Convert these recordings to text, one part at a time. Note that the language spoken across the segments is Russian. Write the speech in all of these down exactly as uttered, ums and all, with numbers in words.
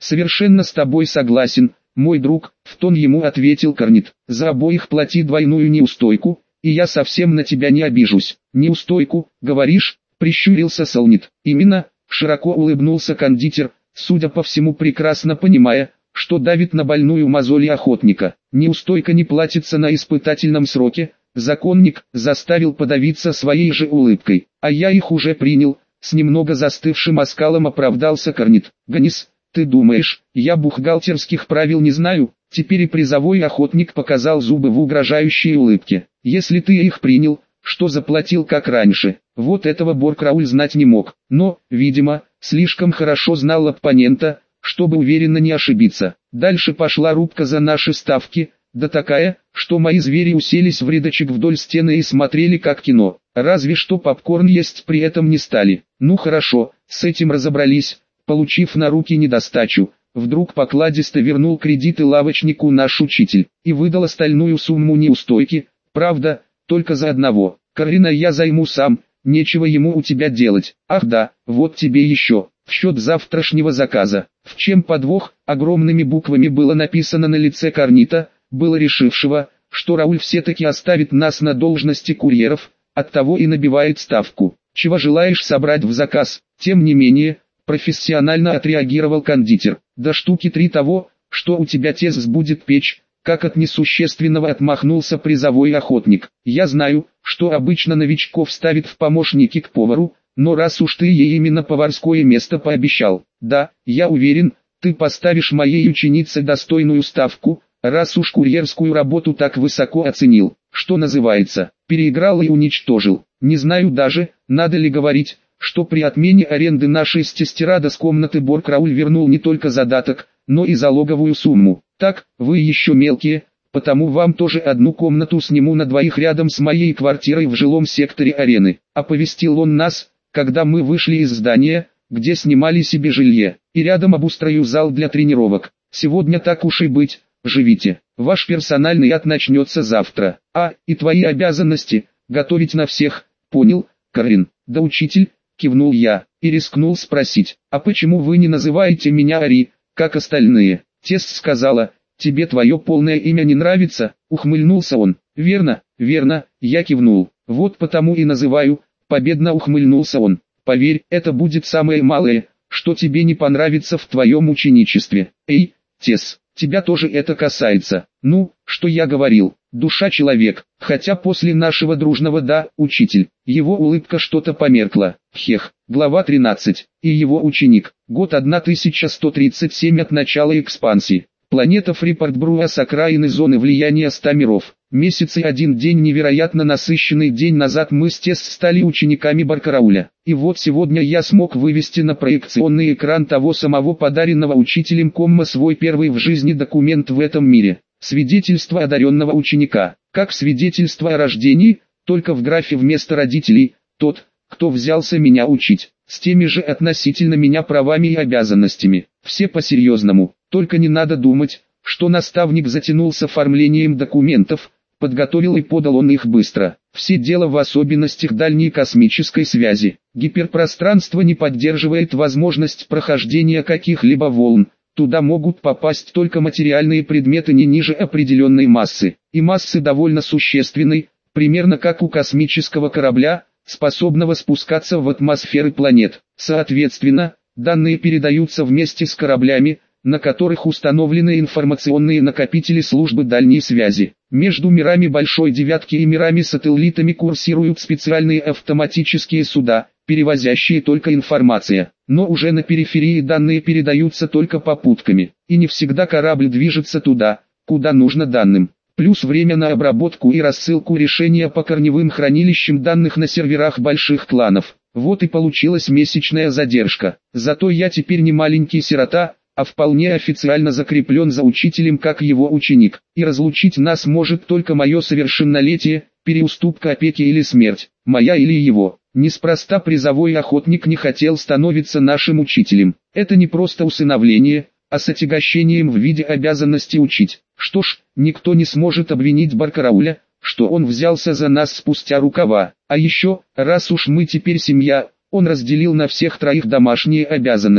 Совершенно с тобой согласен, мой друг, в тон ему ответил Корнит. За обоих плати двойную неустойку, и я совсем на тебя не обижусь. Неустойку, говоришь? Прищурился Солнит. Именно, широко улыбнулся кондитер, судя по всему прекрасно понимая, что давит на больную мозоль охотника. Неустойка не платится на испытательном сроке. Законник заставил подавиться своей же улыбкой. А я их уже принял. С немного застывшим оскалом оправдался Корнит. Ганис, ты думаешь, я бухгалтерских правил не знаю? Теперь и призовой охотник показал зубы в угрожающей улыбке. Если ты их принял, что заплатил как раньше? Вот этого Боркрауль знать не мог. Но, видимо, слишком хорошо знал оппонента, чтобы уверенно не ошибиться. Дальше пошла рубка за наши ставки, да такая, что мои звери уселись в рядочек вдоль стены и смотрели как кино. Разве что попкорн есть при этом не стали. Ну хорошо, с этим разобрались, получив на руки недостачу. Вдруг покладисто вернул кредиты лавочнику наш учитель и выдал остальную сумму неустойки, правда, только за одного. Карина я займу сам, нечего ему у тебя делать. Ах да, вот тебе еще, в счет завтрашнего заказа. В чем подвох, огромными буквами было написано на лице Корнита, было решившего, что Рауль все-таки оставит нас на должности курьеров, оттого и набивает ставку. Чего желаешь собрать в заказ? Тем не менее, профессионально отреагировал кондитер. Да штуки три того, что у тебя тез будет печь, как от несущественного отмахнулся призовой охотник. Я знаю, что обычно новичков ставит в помощники к повару, но раз уж ты ей именно поварское место пообещал, да, я уверен, ты поставишь моей ученице достойную ставку, раз уж курьерскую работу так высоко оценил, что называется, переиграл и уничтожил. Не знаю даже, надо ли говорить, что при отмене аренды нашей с Тестерада с комнаты Боркрауль вернул не только задаток, но и залоговую сумму. Так, вы еще мелкие, потому вам тоже одну комнату сниму на двоих рядом с моей квартирой в жилом секторе арены. Оповестил он нас, когда мы вышли из здания, где снимали себе жилье, и рядом обустрою зал для тренировок. Сегодня так уж и быть, живите. Ваш персональный ад начнется завтра. А, и твои обязанности, готовить на всех, понял, Карин? Да учитель, кивнул я, и рискнул спросить, а почему вы не называете меня Ари, как остальные? Тест сказала, тебе твое полное имя не нравится, ухмыльнулся он. Верно, верно, я кивнул, вот потому и называю, победно ухмыльнулся он. Поверь, это будет самое малое, что тебе не понравится в твоем ученичестве. Эй, Тесс, тебя тоже это касается. Ну, что я говорил, душа человек, хотя после нашего дружного «да», учитель, его улыбка что-то померкла. Хех, глава тринадцать, и его ученик, год тысяча сто тридцать семь от начала экспансии. Планета Фрипорт-Бруа с окраины зоны влияния ста миров. Месяц и один день невероятно насыщенный день назад мы с Тесс стали учениками Боркрауля. И вот сегодня я смог вывести на проекционный экран того самого подаренного учителем Комма свой первый в жизни документ в этом мире. Свидетельство одаренного ученика. Как свидетельство о рождении, только в графе вместо родителей, тот, кто взялся меня учить, с теми же относительно меня правами и обязанностями. Все по-серьезному, только не надо думать, что наставник затянул с оформлением документов, подготовил и подал он их быстро. Все дело в особенностях дальней космической связи. Гиперпространство не поддерживает возможность прохождения каких-либо волн. Туда могут попасть только материальные предметы не ниже определенной массы. И массы довольно существенной, примерно как у космического корабля, способного спускаться в атмосферы планет. Соответственно, данные передаются вместе с кораблями, на которых установлены информационные накопители службы дальней связи. Между мирами Большой Девятки и мирами-сателлитами курсируют специальные автоматические суда, перевозящие только информацию. Но уже на периферии данные передаются только попутками, и не всегда корабль движется туда, куда нужно данным. Плюс время на обработку и рассылку решения по корневым хранилищам данных на серверах больших кланов. Вот и получилась месячная задержка. Зато я теперь не маленький сирота, а вполне официально закреплен за учителем как его ученик. И разлучить нас может только мое совершеннолетие, переуступка опеки или смерть, моя или его. Неспроста призовой охотник не хотел становиться нашим учителем. Это не просто усыновление, а с отягощением в виде обязанности учить. Что ж, никто не сможет обвинить Боркрауля, что он взялся за нас спустя рукава. А еще, раз уж мы теперь семья, он разделил на всех троих домашние обязанности.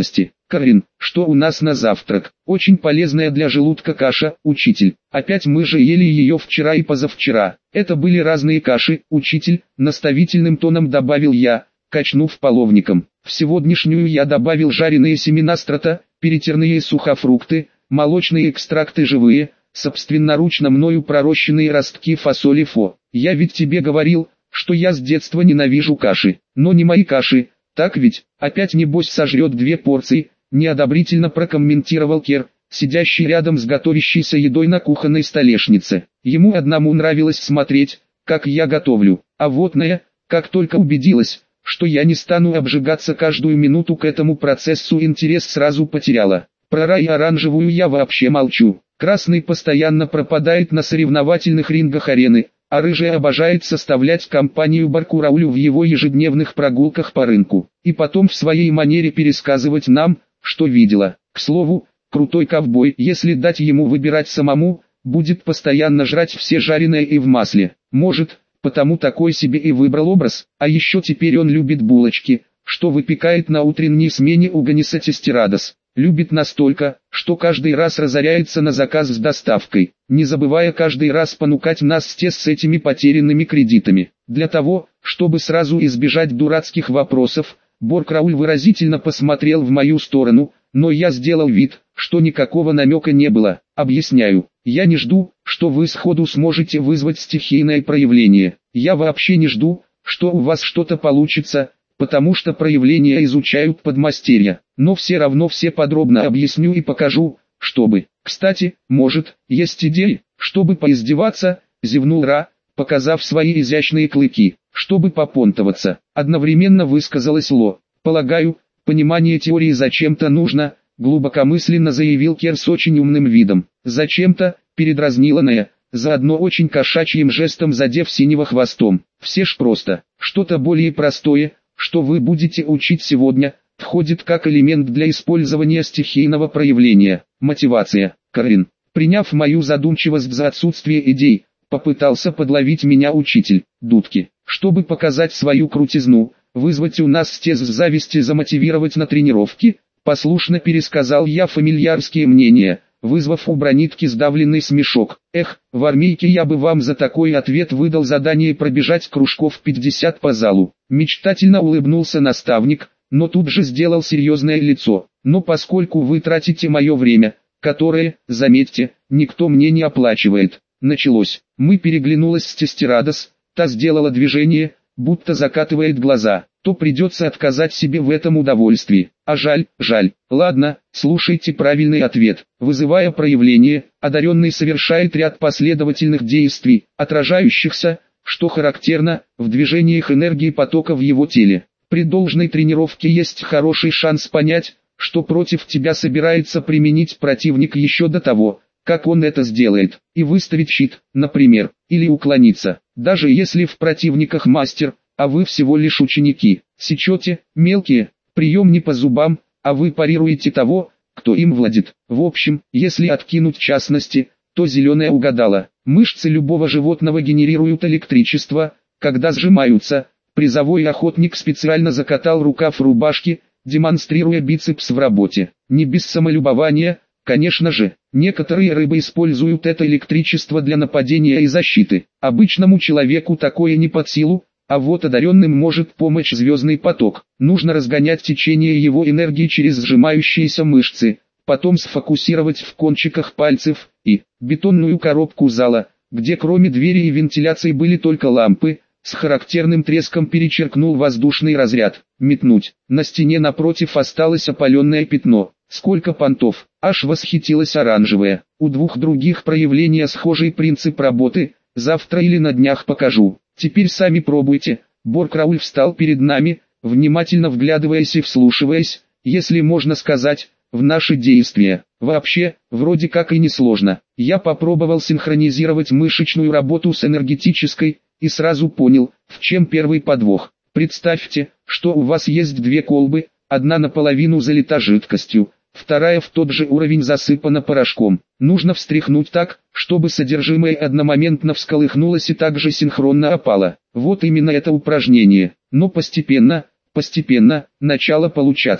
Карин, что у нас на завтрак? Очень полезная для желудка каша, учитель. Опять мы же ели ее вчера и позавчера. Это были разные каши, учитель, наставительным тоном добавил я, качнув половником. В сегодняшнюю я добавил жареные семена строта, перетерные сухофрукты, молочные экстракты живые, собственноручно мною пророщенные ростки фасоли фо. Я ведь тебе говорил, что я с детства ненавижу каши, но не мои каши, так ведь? Опять небось сожрет две порции, неодобрительно прокомментировал Кер, сидящий рядом с готовящейся едой на кухонной столешнице. Ему одному нравилось смотреть, как я готовлю, а вот Нея, как только убедилась, что я не стану обжигаться каждую минуту к этому процессу, интерес сразу потеряла. Про рай оранжевую я вообще молчу. Красный постоянно пропадает на соревновательных рингах арены, а рыжая обожает составлять компанию Баркураулю в его ежедневных прогулках по рынку, и потом в своей манере пересказывать нам, что видела. К слову, крутой ковбой, если дать ему выбирать самому, будет постоянно жрать все жареное и в масле. Может, потому такой себе и выбрал образ, а еще теперь он любит булочки, что выпекает на утренней смене у Ганиса Тестерадос. Любит настолько, что каждый раз разоряется на заказ с доставкой, не забывая каждый раз понукать нас с Тес с этими потерянными кредитами. Для того, чтобы сразу избежать дурацких вопросов, Баркурауль выразительно посмотрел в мою сторону, но я сделал вид, что никакого намека не было. Объясняю, я не жду, что вы сходу сможете вызвать стихийное проявление. Я вообще не жду, что у вас что-то получится, потому что проявления изучают подмастерья, но все равно все подробно объясню и покажу, чтобы. Кстати, может, есть идеи, чтобы поиздеваться, зевнул Ра, показав свои изящные клыки, чтобы попонтоваться. Одновременно высказалась Ло. Полагаю, понимание теории зачем-то нужно, глубокомысленно заявил Кер с очень умным видом. Зачем-то, передразнила Нея, заодно очень кошачьим жестом задев синего хвостом. Все ж просто, что-то более простое, что вы будете учить сегодня, входит как элемент для использования стихийного проявления. Мотивация. Карин, приняв мою задумчивость за отсутствие идей, попытался подловить меня учитель. Дудки, чтобы показать свою крутизну, вызвать у нас стез зависти, замотивировать на тренировки, послушно пересказал я фамильярские мнения, вызвав у Бронитки сдавленный смешок. Эх, в армейке я бы вам за такой ответ выдал задание пробежать кружков пятьдесят по залу. Мечтательно улыбнулся наставник, но тут же сделал серьезное лицо. Но поскольку вы тратите мое время, которое, заметьте, никто мне не оплачивает. Началось. Мы переглянулась с Тестерадос, та сделала движение, будто закатывает глаза, то придется отказать себе в этом удовольствии. А жаль, жаль. Ладно, слушайте правильный ответ. Вызывая проявление, одаренный совершает ряд последовательных действий, отражающихся, что характерно, в движениях энергии потока в его теле. При должной тренировке есть хороший шанс понять, что против тебя собирается применить противник еще до того, как он это сделает, и выставить щит, например, или уклониться. Даже если в противниках мастер, а вы всего лишь ученики, сечете, мелкие, прием не по зубам, а вы парируете того, кто им владит. В общем, если откинуть частности, то зеленая угадала. Мышцы любого животного генерируют электричество, когда сжимаются. Призовой охотник специально закатал рукав рубашки, демонстрируя бицепс в работе. Не без самолюбования, конечно же. Некоторые рыбы используют это электричество для нападения и защиты. Обычному человеку такое не под силу, а вот одаренным может помочь звездный поток. Нужно разгонять течение его энергии через сжимающиеся мышцы, потом сфокусировать в кончиках пальцев, и бетонную коробку зала, где кроме двери и вентиляции были только лампы, с характерным треском перечеркнул воздушный разряд. Метнуть. На стене напротив осталось опаленное пятно. Сколько понтов, аж восхитилась оранжевая. У двух других проявления схожий принцип работы, завтра или на днях покажу. Теперь сами пробуйте. Баркурауль встал перед нами, внимательно вглядываясь и вслушиваясь, если можно сказать, в наши действия. Вообще, вроде как и несложно. Я попробовал синхронизировать мышечную работу с энергетической, и сразу понял, в чем первый подвох. Представьте, что у вас есть две колбы, одна наполовину залита жидкостью, вторая в тот же уровень засыпана порошком. Нужно встряхнуть так, чтобы содержимое одномоментно всколыхнулось и также синхронно опало. Вот именно это упражнение. Но постепенно, постепенно, начало получаться.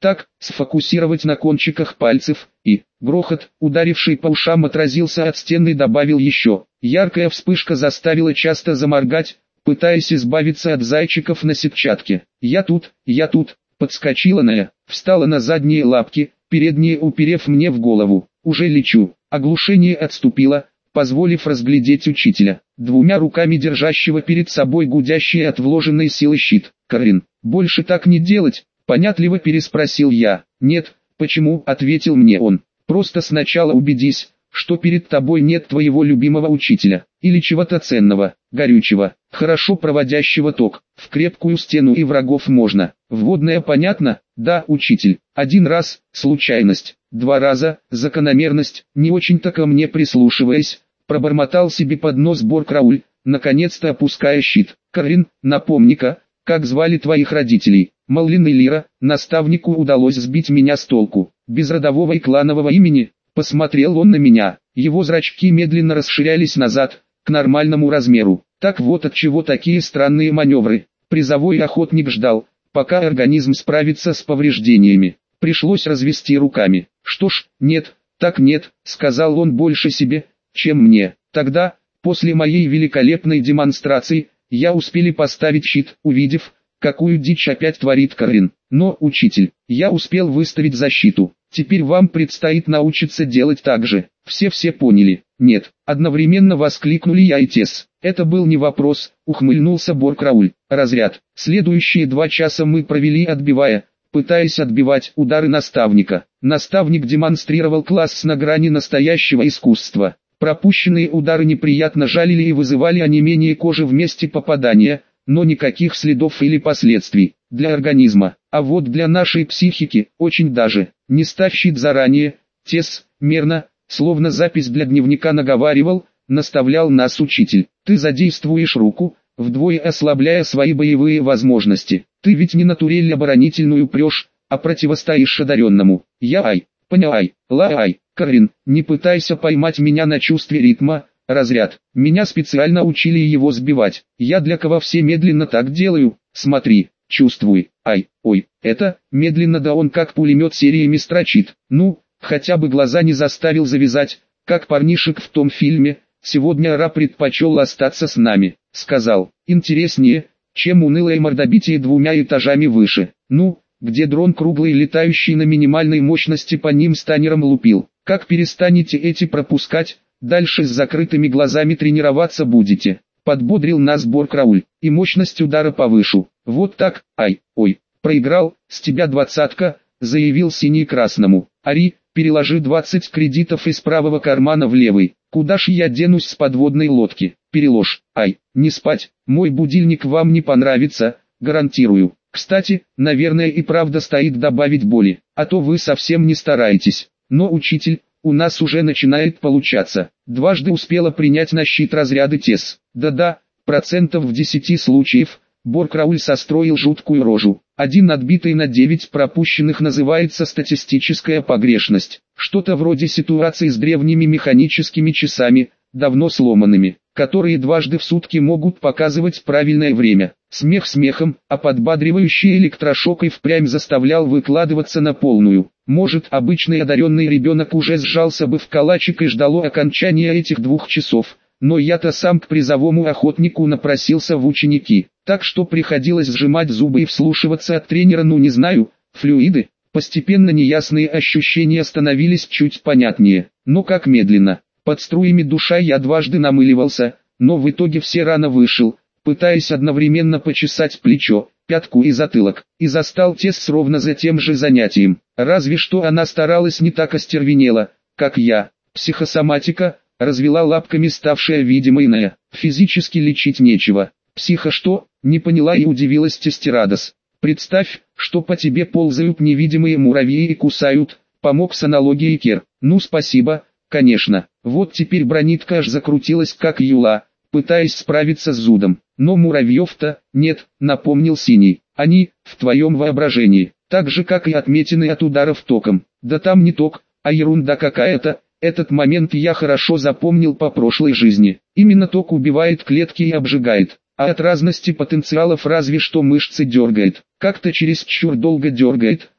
так, сфокусировать на кончиках пальцев, и, грохот, ударивший по ушам, отразился от стены, добавил еще. Яркая вспышка заставила часто заморгать, пытаясь избавиться от зайчиков на сетчатке. «Я тут, я тут», подскочила Ная, встала на задние лапки, передние уперев мне в голову. «Уже лечу». Оглушение отступило, позволив разглядеть учителя, двумя руками держащего перед собой гудящий от вложенной силы щит. «Карин, больше так не делать», понятливо переспросил я. «Нет, почему?» — ответил мне он. «Просто сначала убедись, что перед тобой нет твоего любимого учителя, или чего-то ценного, горючего, хорошо проводящего ток. В крепкую стену и врагов можно. Вводное понятно? Да, учитель. Один раз — случайность, два раза — закономерность, не очень-то ко мне прислушиваясь, пробормотал себе под нос Боркрауль, наконец-то опуская щит. «Карин, напомни-ка, как звали твоих родителей?» «Маллин и Лира». Наставнику удалось сбить меня с толку. Без родового и кланового имени. Посмотрел он на меня, его зрачки медленно расширялись назад, к нормальному размеру. Так вот от чего такие странные маневры. Призовой охотник ждал, пока организм справится с повреждениями. Пришлось развести руками. «Что ж, нет, так нет», — сказал он больше себе, чем мне. Тогда, после моей великолепной демонстрации, я успели поставить щит, увидев, какую дичь опять творит Карин. Но, учитель, я успел выставить защиту. Теперь вам предстоит научиться делать так же. Все-все поняли. Нет, одновременно воскликнули я и Тесс. Это был не вопрос, ухмыльнулся Боркрауль. Разряд. Следующие два часа мы провели отбивая, пытаясь отбивать удары наставника. Наставник демонстрировал класс на грани настоящего искусства. Пропущенные удары неприятно жалили и вызывали онемение кожи в месте попадания, но никаких следов или последствий для организма. А вот для нашей психики очень даже. Не ставь щит заранее, Тесс, мерно, словно запись для дневника наговаривал, наставлял нас учитель. Ты задействуешь руку, вдвое ослабляя свои боевые возможности. Ты ведь не на турель оборонительную прешь, а противостоишь одаренному. Я ай, поняй, ла-ай, Карин, не пытайся поймать меня на чувстве ритма. Разряд. Меня специально учили его сбивать. Я для кого все медленно так делаю. Смотри, чувствуй. Ай, ой, это, медленно да он как пулемет сериями строчит. Ну, хотя бы глаза не заставил завязать, как парнишек в том фильме. Сегодня Ра предпочел остаться с нами. Сказал, интереснее, чем унылое мордобитие двумя этажами выше. Ну, где дрон круглый, летающий на минимальной мощности, по ним станером лупил. Как перестанете эти пропускать? Дальше с закрытыми глазами тренироваться будете. Подбодрил нас Боркрауль. И мощность удара повышу. Вот так, ай, ой, проиграл, с тебя двадцатка, заявил синий красному. Ари, переложи двадцать кредитов из правого кармана в левый. Куда ж я денусь с подводной лодки? Переложь, ай, не спать, мой будильник вам не понравится, гарантирую. Кстати, наверное и правда стоит добавить боли, а то вы совсем не стараетесь. Но, учитель, у нас уже начинает получаться. Дважды успела принять на щит разряды Тесс. Да-да, процентов в десяти случаев. Боркрауль состроил жуткую рожу. Один отбитый на девять пропущенных называется статистическая погрешность. Что-то вроде ситуации с древними механическими часами, давно сломанными, которые дважды в сутки могут показывать правильное время. Смех смехом, а подбадривающий электрошок и впрямь заставлял выкладываться на полную. Может, обычный одаренный ребенок уже сжался бы в калачик и ждал окончания этих двух часов, но я-то сам к призовому охотнику напросился в ученики, так что приходилось сжимать зубы и вслушиваться от тренера, ну не знаю, флюиды. Постепенно неясные ощущения становились чуть понятнее, но как медленно. Под струями душа я дважды намыливался, но в итоге все рано вышел, пытаясь одновременно почесать плечо, пятку и затылок, и застал Тесс ровно за тем же занятием. Разве что она старалась не так остервенела, как я. Психосоматика, развела лапками ставшая видимой Ная. Физически лечить нечего. Психо что? Не поняла и удивилась Тестерадос. Представь, что по тебе ползают невидимые муравьи и кусают, помог с аналогией Кер. Ну спасибо, конечно. Вот теперь бронитка аж закрутилась как юла, пытаясь справиться с зудом. Но муравьев-то нет, напомнил Синий. Они, в твоем воображении, так же как и отметины от ударов током. Да там не ток, а ерунда какая-то. Этот момент я хорошо запомнил по прошлой жизни. Именно ток убивает клетки и обжигает, а от разности потенциалов разве что мышцы дергает. Как-то чересчур долго дергает,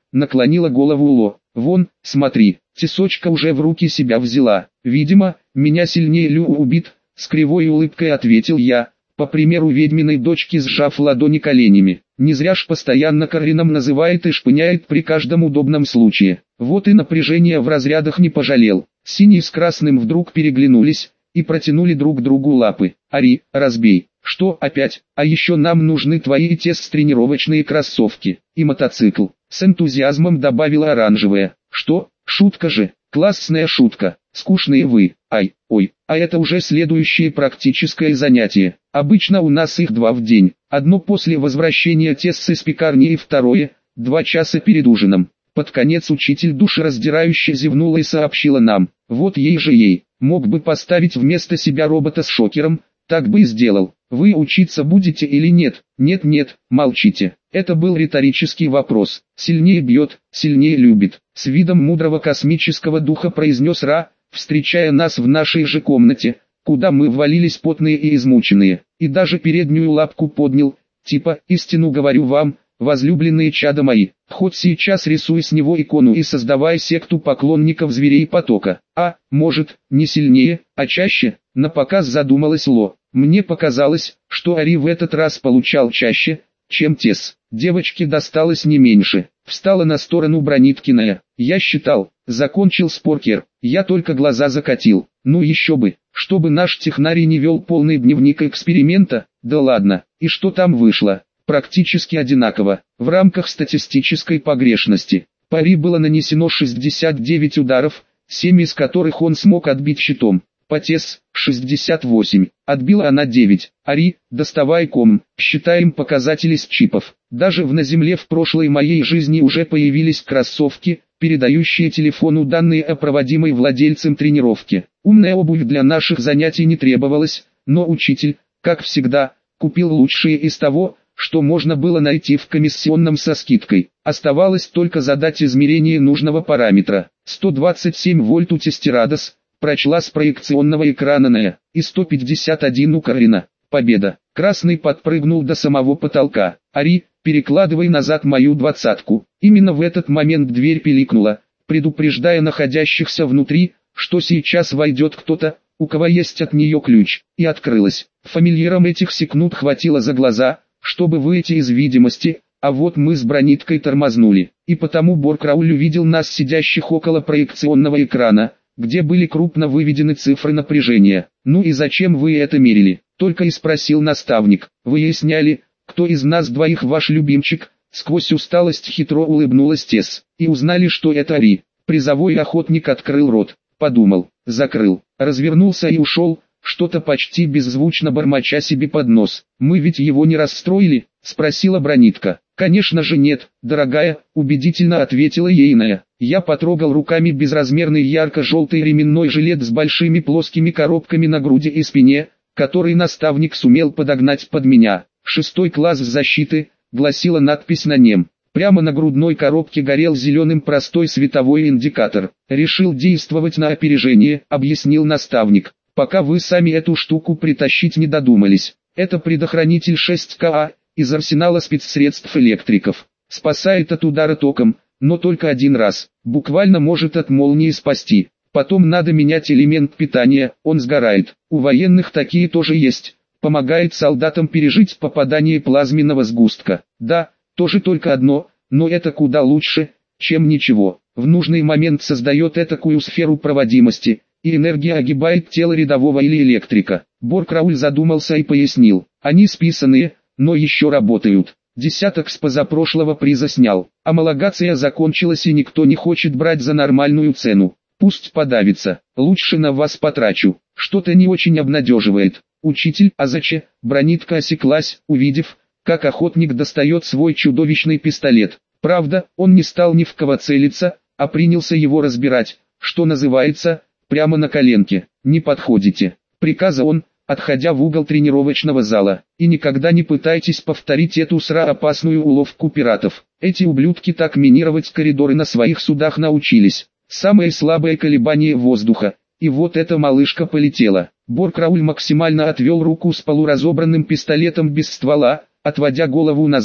наклонила голову Ло. Вон, смотри, тесочка уже в руки себя взяла. Видимо, меня сильнее Лю убит, с кривой улыбкой ответил я, по примеру ведьминой дочки сжав ладони коленями. Не зря ж постоянно Карином называет и шпыняет при каждом удобном случае. Вот и напряжение в разрядах не пожалел. Синий с красным вдруг переглянулись и протянули друг другу лапы. Ари, разбей. Что опять? А еще нам нужны твои тест-тренировочные кроссовки и мотоцикл. С энтузиазмом добавила оранжевая. Что? Шутка же. Классная шутка. Скучные вы. Ай, ой, а это уже следующее практическое занятие. Обычно у нас их два в день. Одно после возвращения тест из пекарни и второе, два часа перед ужином. Под конец учитель душераздирающе зевнула и сообщила нам. Вот ей же ей. Мог бы поставить вместо себя робота с шокером, так бы и сделал. Вы учиться будете или нет? Нет-нет, молчите. Это был риторический вопрос. Сильнее бьет, сильнее любит. С видом мудрого космического духа произнес Ра, встречая нас в нашей же комнате, куда мы ввалились потные и измученные. И даже переднюю лапку поднял, типа, истину говорю вам, возлюбленные чада мои, хоть сейчас рисуй с него икону и создавай секту поклонников зверей потока. А, может, не сильнее, а чаще, напоказ задумалась Ло. Мне показалось, что Ари в этот раз получал чаще, чем Тесс. Девочке досталось не меньше. Встала на сторону Брониткиная. Я считал, закончил споркер. Я только глаза закатил. Ну еще бы, чтобы наш технарий не вел полный дневник эксперимента. Да ладно, и что там вышло? Практически одинаково, в рамках статистической погрешности. По Ари было нанесено шестьдесят девять ударов, семь из которых он смог отбить щитом. По Тесс шестьдесят восемь, отбила она девять. Ари, доставай ком, считаем показатели с чипов. Даже в на земле в прошлой моей жизни уже появились кроссовки, передающие телефону данные о проводимой владельцем тренировке. Умная обувь для наших занятий не требовалась, но учитель, как всегда, купил лучшие из того, что можно было найти в комиссионном со скидкой. Оставалось только задать измерение нужного параметра. сто двадцать семь вольт у Тестерадос, прочла с проекционного экрана Нея, и сто пятьдесят один у Карина. Победа. Красный подпрыгнул до самого потолка. Ари, перекладывай назад мою двадцатку. Именно в этот момент дверь пиликнула, предупреждая находящихся внутри, что сейчас войдет кто-то, у кого есть от нее ключ, и открылась. Фамильярам этих секунд хватило за глаза, чтобы выйти из видимости, а вот мы с Брониткой тормознули, и потому Боркрауль увидел нас сидящих около проекционного экрана, где были крупно выведены цифры напряжения. «Ну и зачем вы это мерили?» — только и спросил наставник. «Выясняли, кто из нас двоих ваш любимчик?» Сквозь усталость хитро улыбнулась Тесс. «И узнали, что это Ари». Призовой охотник открыл рот, подумал, закрыл, развернулся и ушел, что-то почти беззвучно бормоча себе под нос. «Мы ведь его не расстроили?» — спросила Бронитка. «Конечно же нет, дорогая», — убедительно ответила ейная. Я потрогал руками безразмерный ярко-желтый ременной жилет с большими плоскими коробками на груди и спине, который наставник сумел подогнать под меня. «Шестой класс защиты», — гласила надпись на нем. Прямо на грудной коробке горел зеленым простой световой индикатор. «Решил действовать на опережение», — объяснил наставник. «Пока вы сами эту штуку притащить не додумались. Это предохранитель шесть ка из арсенала спецсредств электриков. Спасает от удара током, но только один раз. Буквально может от молнии спасти. Потом надо менять элемент питания, он сгорает. У военных такие тоже есть. Помогает солдатам пережить попадание плазменного сгустка. Да, тоже только одно, но это куда лучше, чем ничего. В нужный момент создает этакую сферу проводимости, и энергия огибает тело рядового или электрика». Боркрауль задумался и пояснил. «Они списанные, но еще работают. Десяток с позапрошлого приза снял. Амалогация закончилась и никто не хочет брать за нормальную цену. Пусть подавится, лучше на вас потрачу. Что-то не очень обнадеживает». «Учитель, а зачем?» Бронитка осеклась, увидев, как охотник достает свой чудовищный пистолет. Правда, он не стал ни в кого целиться, а принялся его разбирать, что называется, прямо на коленке. «Не подходите», — приказал он, отходя в угол тренировочного зала. «И никогда не пытайтесь повторить эту сра опасную уловку пиратов. Эти ублюдки так минировать коридоры на своих судах научились. Самое слабое колебание воздуха, и вот эта малышка полетела». Боркрауль максимально отвел руку с полуразобранным пистолетом без ствола, отводя голову назад,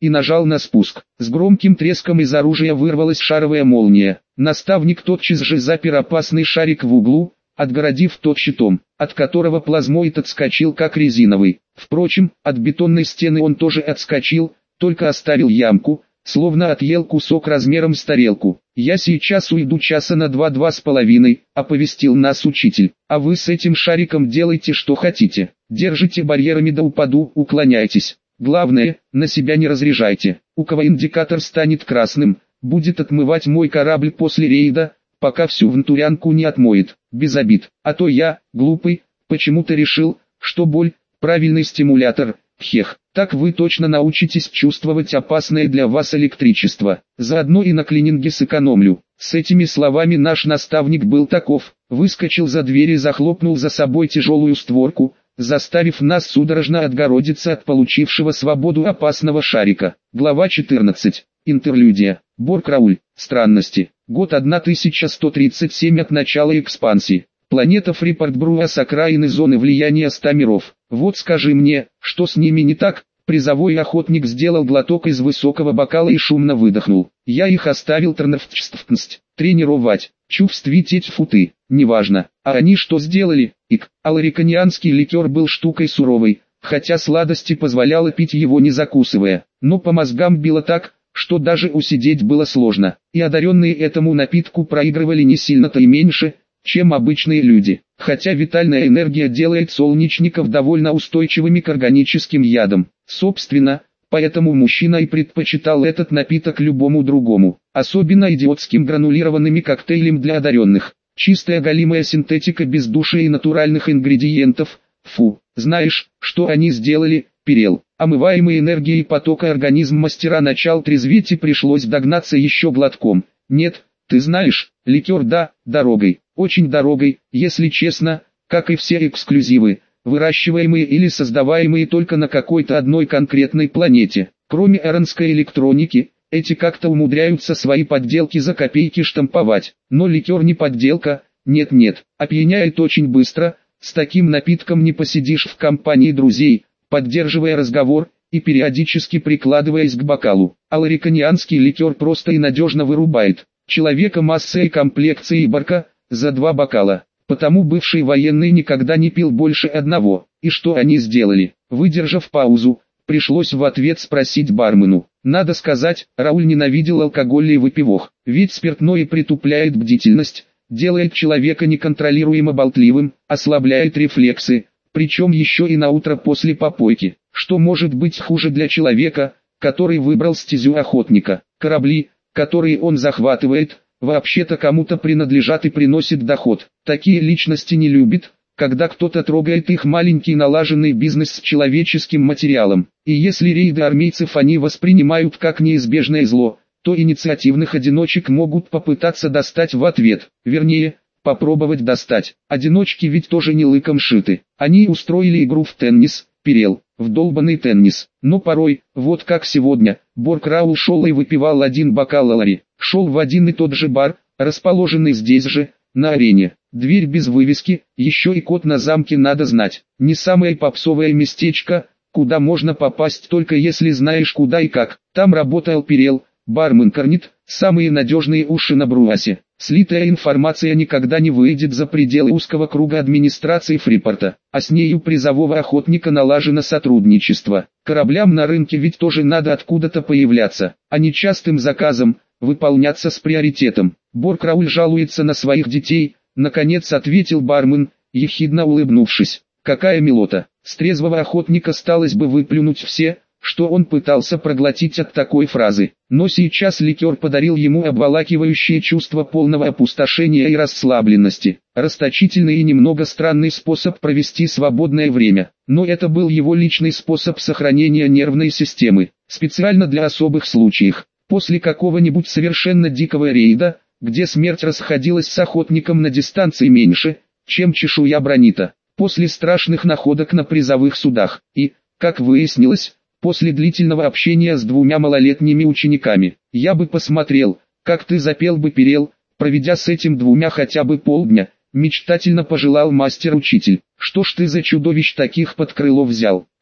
и нажал на спуск. С громким треском из оружия вырвалась шаровая молния. Наставник тотчас же запер опасный шарик в углу, отгородив тот щитом, от которого плазмоид отскочил как резиновый. Впрочем, от бетонной стены он тоже отскочил, только оставил ямку, словно отъел кусок размером с тарелку. «Я сейчас уйду часа на два-два с половиной», — оповестил нас учитель. «А вы с этим шариком делайте что хотите. Держите барьерами да упаду, уклоняйтесь. Главное, на себя не разряжайте. У кого индикатор станет красным, будет отмывать мой корабль после рейда, пока всю внутрянку не отмоет. Без обид. А то я, глупый, почему-то решил, что боль — правильный стимулятор. Хех, так вы точно научитесь чувствовать опасное для вас электричество. Заодно и на клининге сэкономлю». С этими словами наш наставник был таков, выскочил за дверь и захлопнул за собой тяжелую створку, заставив нас судорожно отгородиться от получившего свободу опасного шарика. Глава четырнадцать. Интерлюдия. Боркрауль. Странности. Год тысяча сто тридцать семь от начала экспансии. Планета Фрипорт-Бруа с окраины зоны влияния ста миров. Вот скажи мне, что с ними не так? Призовой охотник сделал глоток из высокого бокала и шумно выдохнул. Я их оставил тренировать, тренировать, чувствовать футы, неважно. А они что сделали? Ик. Алариканианский ликер был штукой суровой, хотя сладости позволяло пить его не закусывая. Но по мозгам било так, что даже усидеть было сложно. И одаренные этому напитку проигрывали не сильно-то и меньше, чем обычные люди. Хотя витальная энергия делает солнечников довольно устойчивыми к органическим ядам. Собственно, поэтому мужчина и предпочитал этот напиток любому другому, особенно идиотским гранулированными коктейлем для одаренных. Чистая галимая синтетика без души и натуральных ингредиентов. Фу, знаешь, что они сделали, Перел? Омываемый энергией потока организм мастера начал трезветь и пришлось догнаться еще глотком. Нет, ты знаешь, ликер да, дорогой, очень дорогой, если честно, как и все эксклюзивы, выращиваемые или создаваемые только на какой-то одной конкретной планете. Кроме эронской электроники, эти как-то умудряются свои подделки за копейки штамповать. Но ликер не подделка, нет-нет, опьяняет очень быстро, с таким напитком не посидишь в компании друзей, поддерживая разговор и периодически прикладываясь к бокалу. Алариканианский ликер просто и надежно вырубает человека массой и комплекцией барка за два бокала. Потому бывший военный никогда не пил больше одного. И что они сделали? Выдержав паузу, пришлось в ответ спросить бармену. Надо сказать, Рауль ненавидел алкоголь и выпивох, ведь спиртное притупляет бдительность, делает человека неконтролируемо болтливым, ослабляет рефлексы, причем еще и на утро после попойки. Что может быть хуже для человека, который выбрал стезю охотника? Корабли, которые он захватывает, вообще-то кому-то принадлежат и приносят доход. Такие личности не любят, когда кто-то трогает их маленький налаженный бизнес с человеческим материалом. И если рейды армейцев они воспринимают как неизбежное зло, то инициативных одиночек могут попытаться достать в ответ. Вернее, попробовать достать. Одиночки ведь тоже не лыком шиты. Они устроили игру в теннис, Перел, в долбанный теннис. Но порой, вот как сегодня, Боркраул шел и выпивал один бокал Алари. Шел в один и тот же бар, расположенный здесь же, на арене. Дверь без вывески, еще и код на замке надо знать. Не самое попсовое местечко, куда можно попасть только если знаешь куда и как. Там работал Перел, бармен Корнит, самые надежные уши на Бруасе. Слитая информация никогда не выйдет за пределы узкого круга администрации Фрипорта, а с нею призового охотника налажено сотрудничество. Кораблям на рынке ведь тоже надо откуда-то появляться, а не частым заказом, выполняться с приоритетом. Боркрауль жалуется на своих детей, наконец ответил бармен, ехидно улыбнувшись. Какая милота, с трезвого охотника сталось бы выплюнуть все, что он пытался проглотить от такой фразы. Но сейчас ликер подарил ему обволакивающее чувство полного опустошения и расслабленности. Расточительный и немного странный способ провести свободное время. Но это был его личный способ сохранения нервной системы, специально для особых случаев. После какого-нибудь совершенно дикого рейда, где смерть расходилась с охотником на дистанции меньше, чем чешуя бронита. После страшных находок на призовых судах. И, как выяснилось, после длительного общения с двумя малолетними учениками. Я бы посмотрел, как ты запел бы Перел, проведя с этим двумя хотя бы полдня, мечтательно пожелал мастер-учитель. Что ж ты за чудовищ таких под крыло взял?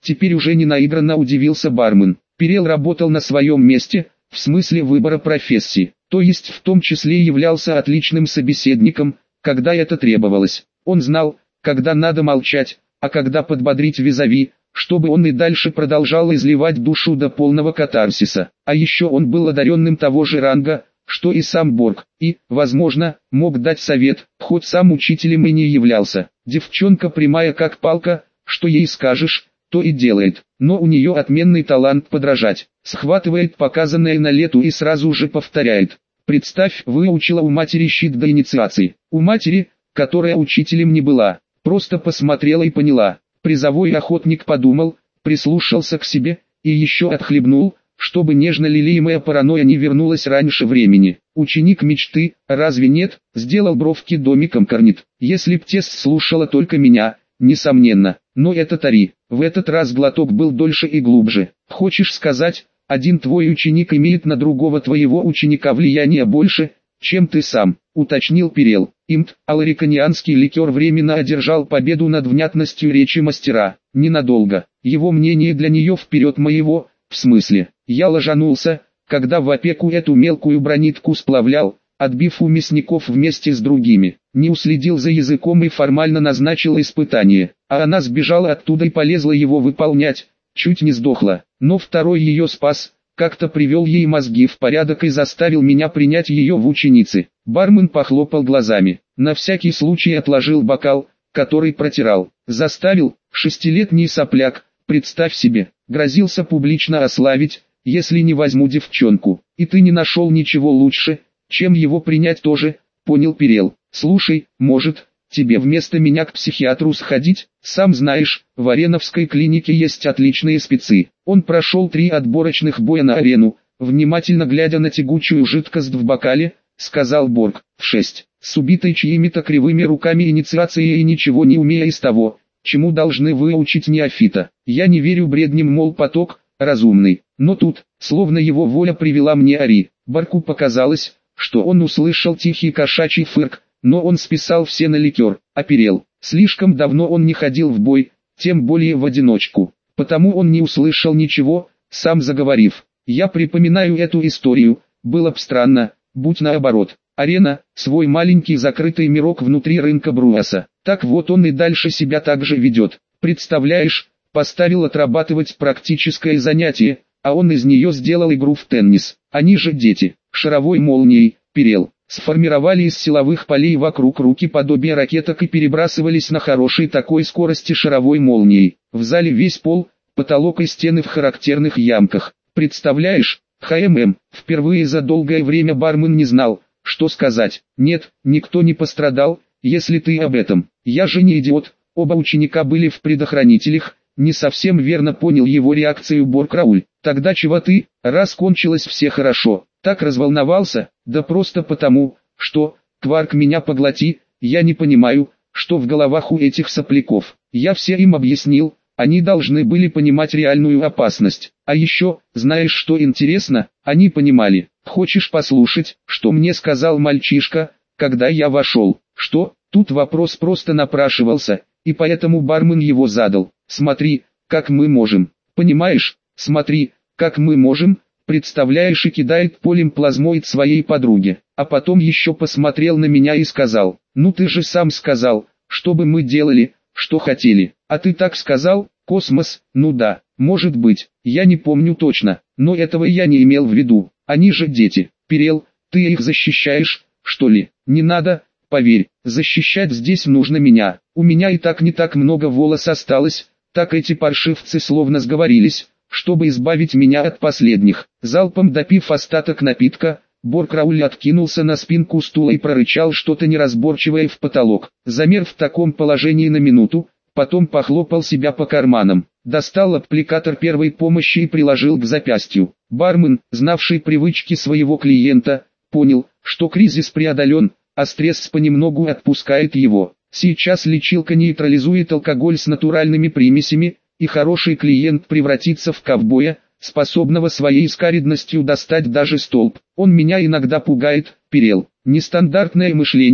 Теперь уже не наигранно удивился бармен. Перел работал на своем месте, в смысле выбора профессии, то есть в том числе являлся отличным собеседником, когда это требовалось. Он знал, когда надо молчать, а когда подбодрить визави, чтобы он и дальше продолжал изливать душу до полного катарсиса. А еще он был одаренным того же ранга, что и сам Борг, и, возможно, мог дать совет, хоть сам учителем и не являлся. Девчонка прямая как палка, что ей скажешь, то и делает, но у нее отменный талант подражать. Схватывает показанное на лету и сразу же повторяет. Представь, выучила у матери щит до инициации. У матери, которая учителем не была, просто посмотрела и поняла. Призовой охотник подумал, прислушался к себе, и еще отхлебнул, чтобы нежно лелеемая паранойя не вернулась раньше времени. Ученик мечты, разве нет, сделал бровки домиком Корнит. Если б Тесс слушала только меня, несомненно, но это Тари. В этот раз глоток был дольше и глубже. Хочешь сказать, один твой ученик имеет на другого твоего ученика влияние больше, чем ты сам, уточнил Перел. Имт, алариканианский ликер временно одержал победу над внятностью речи мастера. Ненадолго. Его мнение для нее вперед моего, в смысле. Я ложанулся, когда в опеку эту мелкую бронитку сплавлял, отбив у мясников вместе с другими. Не уследил за языком и формально назначил испытание, а она сбежала оттуда и полезла его выполнять, чуть не сдохла. Но второй ее спас, как-то привел ей мозги в порядок и заставил меня принять ее в ученицы. Бармен похлопал глазами, на всякий случай отложил бокал, который протирал. Заставил, шестилетний сопляк, представь себе, грозился публично ославить, если не возьму девчонку. И ты не нашел ничего лучше, чем его принять тоже, понял Перел. Слушай, может, тебе вместо меня к психиатру сходить? Сам знаешь, в Ареновской клинике есть отличные спецы. Он прошел три отборочных боя на арену, внимательно глядя на тягучую жидкость в бокале, сказал Борг. В шесть, с убитой чьими-то кривыми руками инициацией и ничего не умея из того, чему должны выучить неофита. Я не верю бредням, мол, поток, разумный. Но тут, словно его воля привела мне Ари. Барку показалось, что он услышал тихий кошачий фырк, но он списал все на ликер. А Перел, слишком давно он не ходил в бой, тем более в одиночку. Потому он не услышал ничего, сам заговорив. Я припоминаю эту историю, было б странно, будь наоборот. Арена, свой маленький закрытый мирок внутри рынка Бруаса. Так вот он и дальше себя так же ведет. Представляешь, поставил отрабатывать практическое занятие, а он из нее сделал игру в теннис. Они же дети. Шаровой молнией, Перел, сформировали из силовых полей вокруг руки подобие ракеток и перебрасывались на хорошей такой скорости шаровой молнией. В зале весь пол, потолок и стены в характерных ямках. Представляешь, ХММ, впервые за долгое время бармен не знал, что сказать. Нет, никто не пострадал, если ты об этом. Я же не идиот, оба ученика были в предохранителях, не совсем верно понял его реакцию Борг Рауль. Тогда чего ты, раз кончилось все хорошо, так разволновался? Да просто потому, что, Кварк, меня поглоти, я не понимаю, что в головах у этих сопляков. Я все им объяснил, они должны были понимать реальную опасность. А еще, знаешь что интересно, они понимали. Хочешь послушать, что мне сказал мальчишка, когда я вошел? Что? Тут вопрос просто напрашивался, и поэтому бармен его задал. Смотри, как мы можем. Понимаешь? Смотри, как мы можем. Представляешь, и кидает полем плазмоид своей подруге. А потом еще посмотрел на меня и сказал: ну ты же сам сказал, чтобы мы делали, что хотели. А ты так сказал? Космос? Ну да, может быть, я не помню точно, но этого я не имел в виду. Они же дети. Перел, ты их защищаешь, что ли? Не надо, поверь, защищать здесь нужно меня. У меня и так не так много волос осталось, так эти паршивцы словно сговорились, чтобы избавить меня от последних. Залпом допив остаток напитка, Борг Рауль откинулся на спинку стула и прорычал что-то неразборчивое в потолок. Замер в таком положении на минуту, потом похлопал себя по карманам, достал аппликатор первой помощи и приложил к запястью. Бармен, знавший привычки своего клиента, понял, что кризис преодолен, а стресс понемногу отпускает его. Сейчас лечилка нейтрализует алкоголь с натуральными примесями, и хороший клиент превратится в ковбоя, способного своей скаредностью достать даже столб. Он меня иногда пугает, Перел. Нестандартное мышление,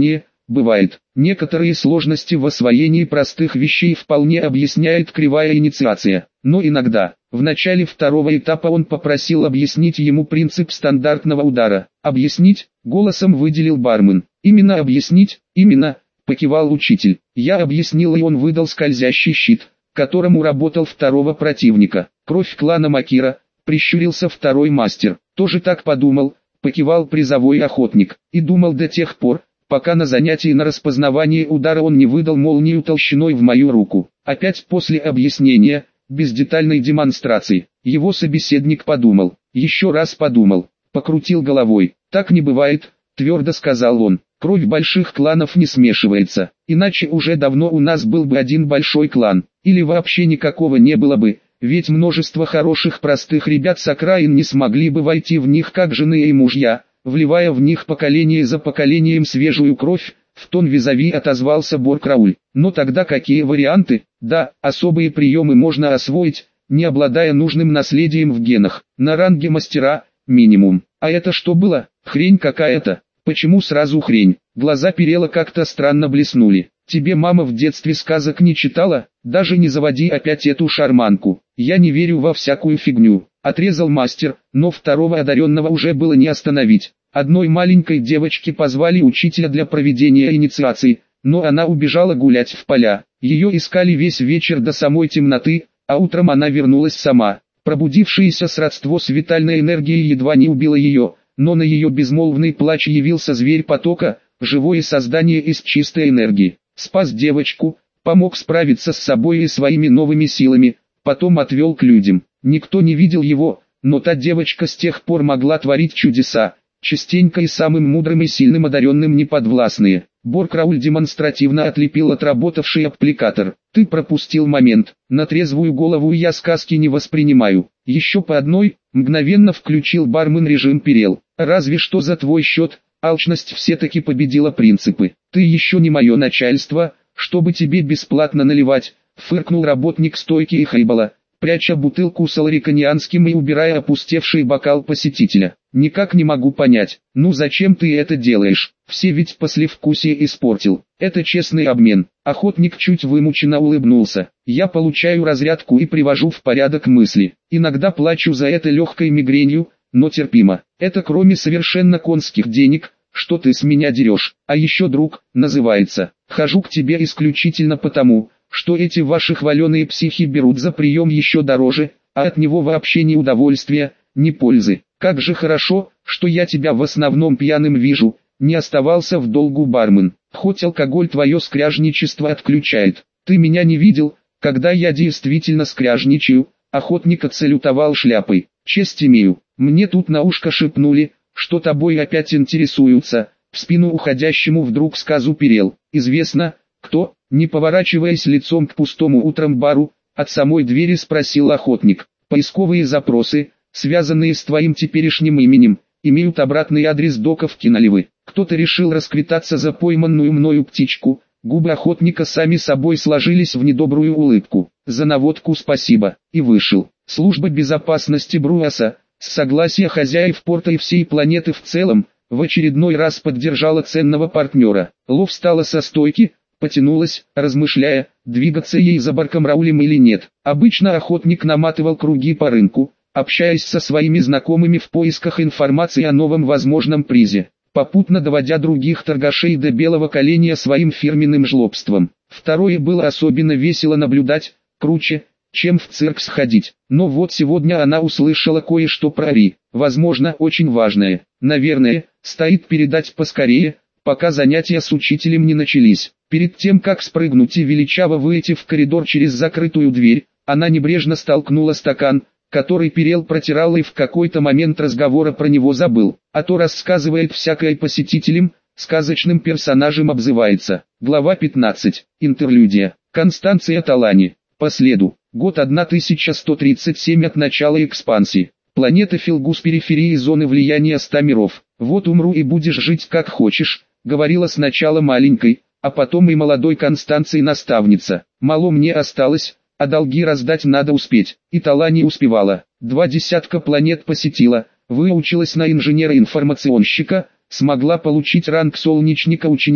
бывает. Некоторые сложности в освоении простых вещей вполне объясняет кривая инициация. Но иногда, в начале второго этапа он попросил объяснить ему принцип стандартного удара. «Объяснить?» — голосом выделил бармен. «Именно объяснить, именно», — покивал учитель. Я объяснил, и он выдал скользящий щит, которому работал второго противника. «Кровь клана Макира», — прищурился второй мастер. «Тоже так подумал», — покивал призовой охотник. И думал до тех пор, пока на занятии на распознавание удара он не выдал молнию толщиной в мою руку. Опять после объяснения, без детальной демонстрации, его собеседник подумал, еще раз подумал, покрутил головой. «Так не бывает», — твердо сказал он. «Кровь больших кланов не смешивается, иначе уже давно у нас был бы один большой клан, или вообще никакого не было бы, ведь множество хороших простых ребят с окраин не смогли бы войти в них как жены и мужья, вливая в них поколение за поколением свежую кровь», — в тон визави отозвался Боркрауль. «Но тогда какие варианты? Да, особые приемы можно освоить, не обладая нужным наследием в генах, на ранге мастера, минимум. А это что было? Хрень какая-то. Почему сразу хрень?» Глаза Перела как-то странно блеснули. «Тебе мама в детстве сказок не читала? Даже не заводи опять эту шарманку. Я не верю во всякую фигню», — отрезал мастер, но второго одаренного уже было не остановить. Одной маленькой девочке позвали учителя для проведения инициации, но она убежала гулять в поля. Ее искали весь вечер до самой темноты, а утром она вернулась сама. Пробудившееся сродство с витальной энергией едва не убило ее, но на ее безмолвный плач явился зверь потока, живое создание из чистой энергии. Спас девочку, помог справиться с собой и своими новыми силами, потом отвел к людям. Никто не видел его, но та девочка с тех пор могла творить чудеса, частенько и самым мудрым и сильным одаренным неподвластные. Боркрауль демонстративно отлепил отработавший аппликатор. «Ты пропустил момент. На трезвую голову я сказки не воспринимаю. Еще по одной», — мгновенно включил бармен режим Перел. «Разве что за твой счет, алчность все-таки победила принципы. Ты еще не мое начальство, чтобы тебе бесплатно наливать», — фыркнул работник стойки и Хейбала, пряча бутылку с алариканианским и убирая опустевший бокал посетителя. «Никак не могу понять, ну зачем ты это делаешь? Все ведь послевкусие испортил. Это честный обмен». Охотник чуть вымученно улыбнулся. «Я получаю разрядку и привожу в порядок мысли. Иногда плачу за это легкой мигренью, но терпимо. Это кроме совершенно конских денег, что ты с меня дерешь. А еще друг, называется. Хожу к тебе исключительно потому, что эти ваши хваленые психи берут за прием еще дороже, а от него вообще ни удовольствия, ни пользы. Как же хорошо, что я тебя в основном пьяным вижу», — не оставался в долгу бармен. «Хоть алкоголь твое скряжничество отключает. Ты меня не видел, когда я действительно скряжничаю», — охотник отсалютовал шляпой. «Честь имею. Мне тут на ушко шепнули, что тобой опять интересуются», — в спину уходящему вдруг сказу Перел. «Известно, кто?» — не поворачиваясь лицом к пустому утром бару, от самой двери спросил охотник. «Поисковые запросы, связанные с твоим теперешним именем, имеют обратный адрес доков Киноливы. Кто-то решил расквитаться за пойманную мною птичку». Губы охотника сами собой сложились в недобрую улыбку. «За наводку спасибо», и вышел. Служба безопасности Бруаса, с согласия хозяев порта и всей планеты в целом, в очередной раз поддержала ценного партнера. Ло встала со стойки, потянулась, размышляя, двигаться ей за Боркраулем или нет. Обычно охотник наматывал круги по рынку, общаясь со своими знакомыми в поисках информации о новом возможном призе, попутно доводя других торгашей до белого коленя своим фирменным жлобством. Второе было особенно весело наблюдать, круче, чем в цирк сходить. Но вот сегодня она услышала кое-что про Ри, возможно, очень важное. Наверное, стоит передать поскорее, пока занятия с учителем не начались. Перед тем как спрыгнуть и величаво выйти в коридор через закрытую дверь, она небрежно столкнула стакан, который Перел протирал и в какой-то момент разговора про него забыл, а то рассказывает всякое посетителям, сказочным персонажем обзывается. Глава пятнадцать. Интерлюдия. Констанция Талани. По следу. Год тысяча сто тридцать семь от начала экспансии. Планета Филгус, периферии зоны влияния ста миров. «Вот умру и будешь жить как хочешь», — говорила сначала маленькой, а потом и молодой Констанции наставница. «Мало мне осталось, а долги раздать надо успеть». И Талани успевала. Два десятка планет посетила, выучилась на инженера-информационщика, смогла получить ранг солнечника-ученика,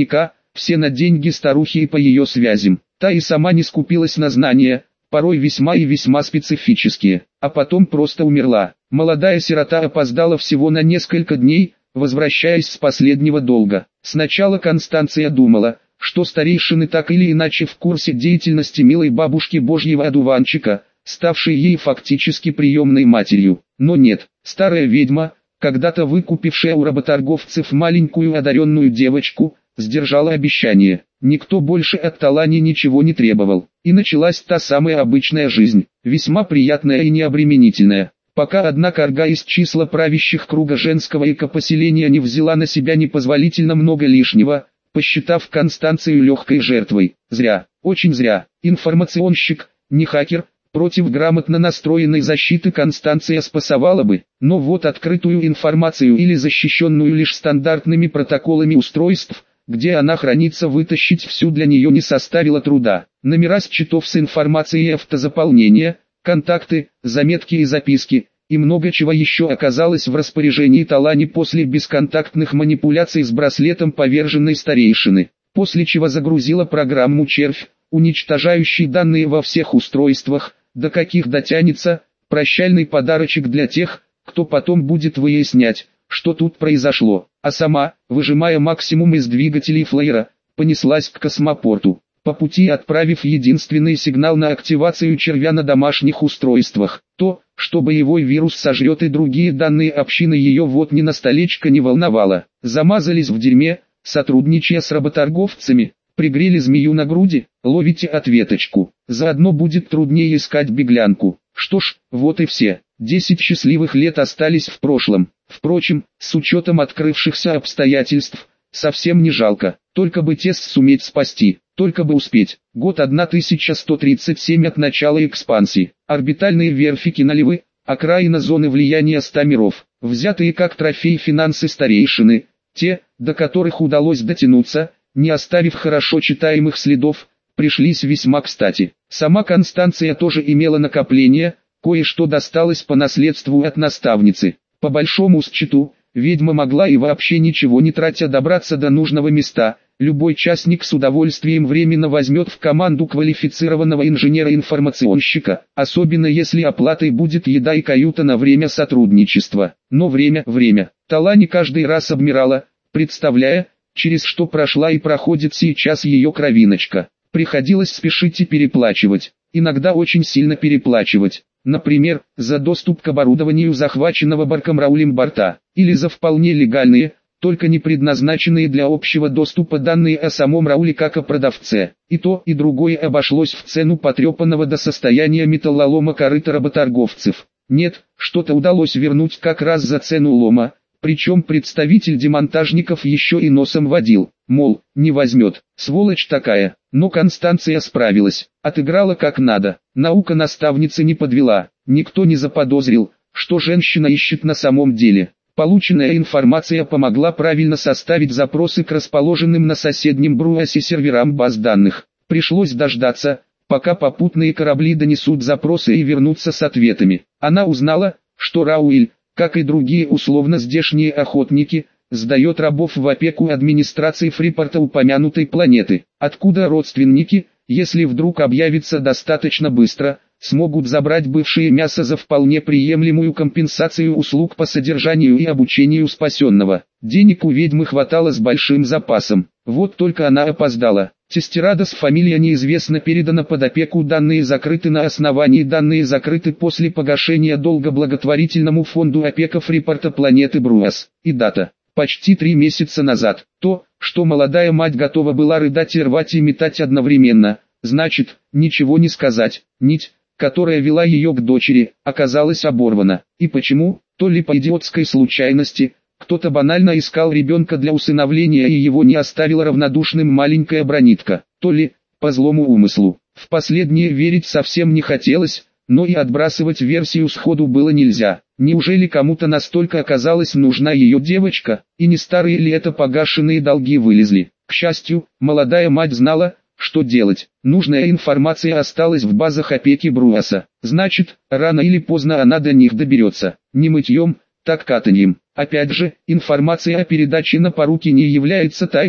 все на деньги старухи и по ее связям. Та и сама не скупилась на знания, порой весьма и весьма специфические, а потом просто умерла. Молодая сирота опоздала всего на несколько дней, возвращаясь с последнего долга. Сначала Констанция думала, что старейшины так или иначе в курсе деятельности милой бабушки Божьего одуванчика, ставшей ей фактически приемной матерью. Но нет, старая ведьма, когда-то выкупившая у работорговцев маленькую одаренную девочку, сдержала обещание. Никто больше от Талани ничего не требовал. И началась та самая обычная жизнь, весьма приятная и необременительная. Пока одна карга из числа правящих круга женского экопоселения не взяла на себя непозволительно много лишнего, посчитав Констанцию легкой жертвой. Зря, очень зря. Информационщик, не хакер, против грамотно настроенной защиты Констанция спасовала бы, но вот открытую информацию или защищенную лишь стандартными протоколами устройств, где она хранится, вытащить всю для нее не составило труда. Номера счетов с информацией автозаполнения, контакты, заметки и записки, и много чего еще оказалось в распоряжении Талани после бесконтактных манипуляций с браслетом поверженной старейшины, после чего загрузила программу «Червь», уничтожающий данные во всех устройствах, до каких дотянется, прощальный подарочек для тех, кто потом будет выяснять, что тут произошло, а сама, выжимая максимум из двигателей флайера, понеслась к космопорту, по пути отправив единственный сигнал на активацию червя на домашних устройствах. То, что боевой вирус сожрет и другие данные общины, ее вот ни на столечко не волновало. Замазались в дерьме, сотрудничая с работорговцами, пригрели змею на груди, ловите ответочку. Заодно будет труднее искать беглянку. Что ж, вот и все. Десять счастливых лет остались в прошлом. Впрочем, с учетом открывшихся обстоятельств, совсем не жалко. Только бы тест суметь спасти, только бы успеть. Год тысяча сто тридцать семь от начала экспансии. Орбитальные верфики наливы, окраина зоны влияния ста миров. Взятые как трофей финансы старейшины, те, до которых удалось дотянуться, не оставив хорошо читаемых следов, пришлись весьма кстати. Сама Констанция тоже имела накопление, кое-что досталось по наследству от наставницы. По большому счету, ведьма могла и вообще ничего не тратя добраться до нужного места. Любой частник с удовольствием временно возьмет в команду квалифицированного инженера-информационщика, особенно если оплатой будет еда и каюта на время сотрудничества. Но время, время. Талани каждый раз обмирала, представляя, через что прошла и проходит сейчас ее кровиночка. Приходилось спешить и переплачивать, иногда очень сильно переплачивать. Например, за доступ к оборудованию захваченного Баркамраулем борта, или за вполне легальные, только не предназначенные для общего доступа данные о самом Рауле как о продавце. И то, и другое обошлось в цену потрепанного до состояния металлолома корыта работорговцев. Нет, что-то удалось вернуть как раз за цену лома, причем представитель демонтажников еще и носом водил, мол, не возьмет, сволочь такая. Но Констанция справилась, отыграла как надо. Наука наставницы не подвела, никто не заподозрил, что женщина ищет на самом деле. Полученная информация помогла правильно составить запросы к расположенным на соседнем Бруасе серверам баз данных. Пришлось дождаться, пока попутные корабли донесут запросы и вернутся с ответами. Она узнала, что Рауль, как и другие условно здешние охотники, сдает рабов в опеку администрации Фрипорта упомянутой планеты, откуда родственники, если вдруг объявится достаточно быстро, смогут забрать бывшее мясо за вполне приемлемую компенсацию услуг по содержанию и обучению спасенного. Денег у ведьмы хватало с большим запасом, вот только она опоздала. Тестерадос фамилия неизвестна, передана под опеку, данные закрыты на основании, данные закрыты после погашения долга благотворительному фонду опека Фрипорта планеты Бруас. И дата. Почти три месяца назад. То, что молодая мать готова была рыдать и рвать и метать одновременно, значит, ничего не сказать. Нить, которая вела ее к дочери, оказалась оборвана. И почему? То ли по идиотской случайности, кто-то банально искал ребенка для усыновления и его не оставила равнодушным маленькая бронитка, то ли по злому умыслу. В последнее верить совсем не хотелось, но и отбрасывать версию сходу было нельзя. Неужели кому-то настолько оказалась нужна ее девочка, и не старые ли это погашенные долги вылезли? К счастью, молодая мать знала, что делать. Нужная информация осталась в базах опеки Бруаса. Значит, рано или поздно она до них доберется. Не мытьем, так катаньем. Опять же, информация о передаче на поруки не является тайной,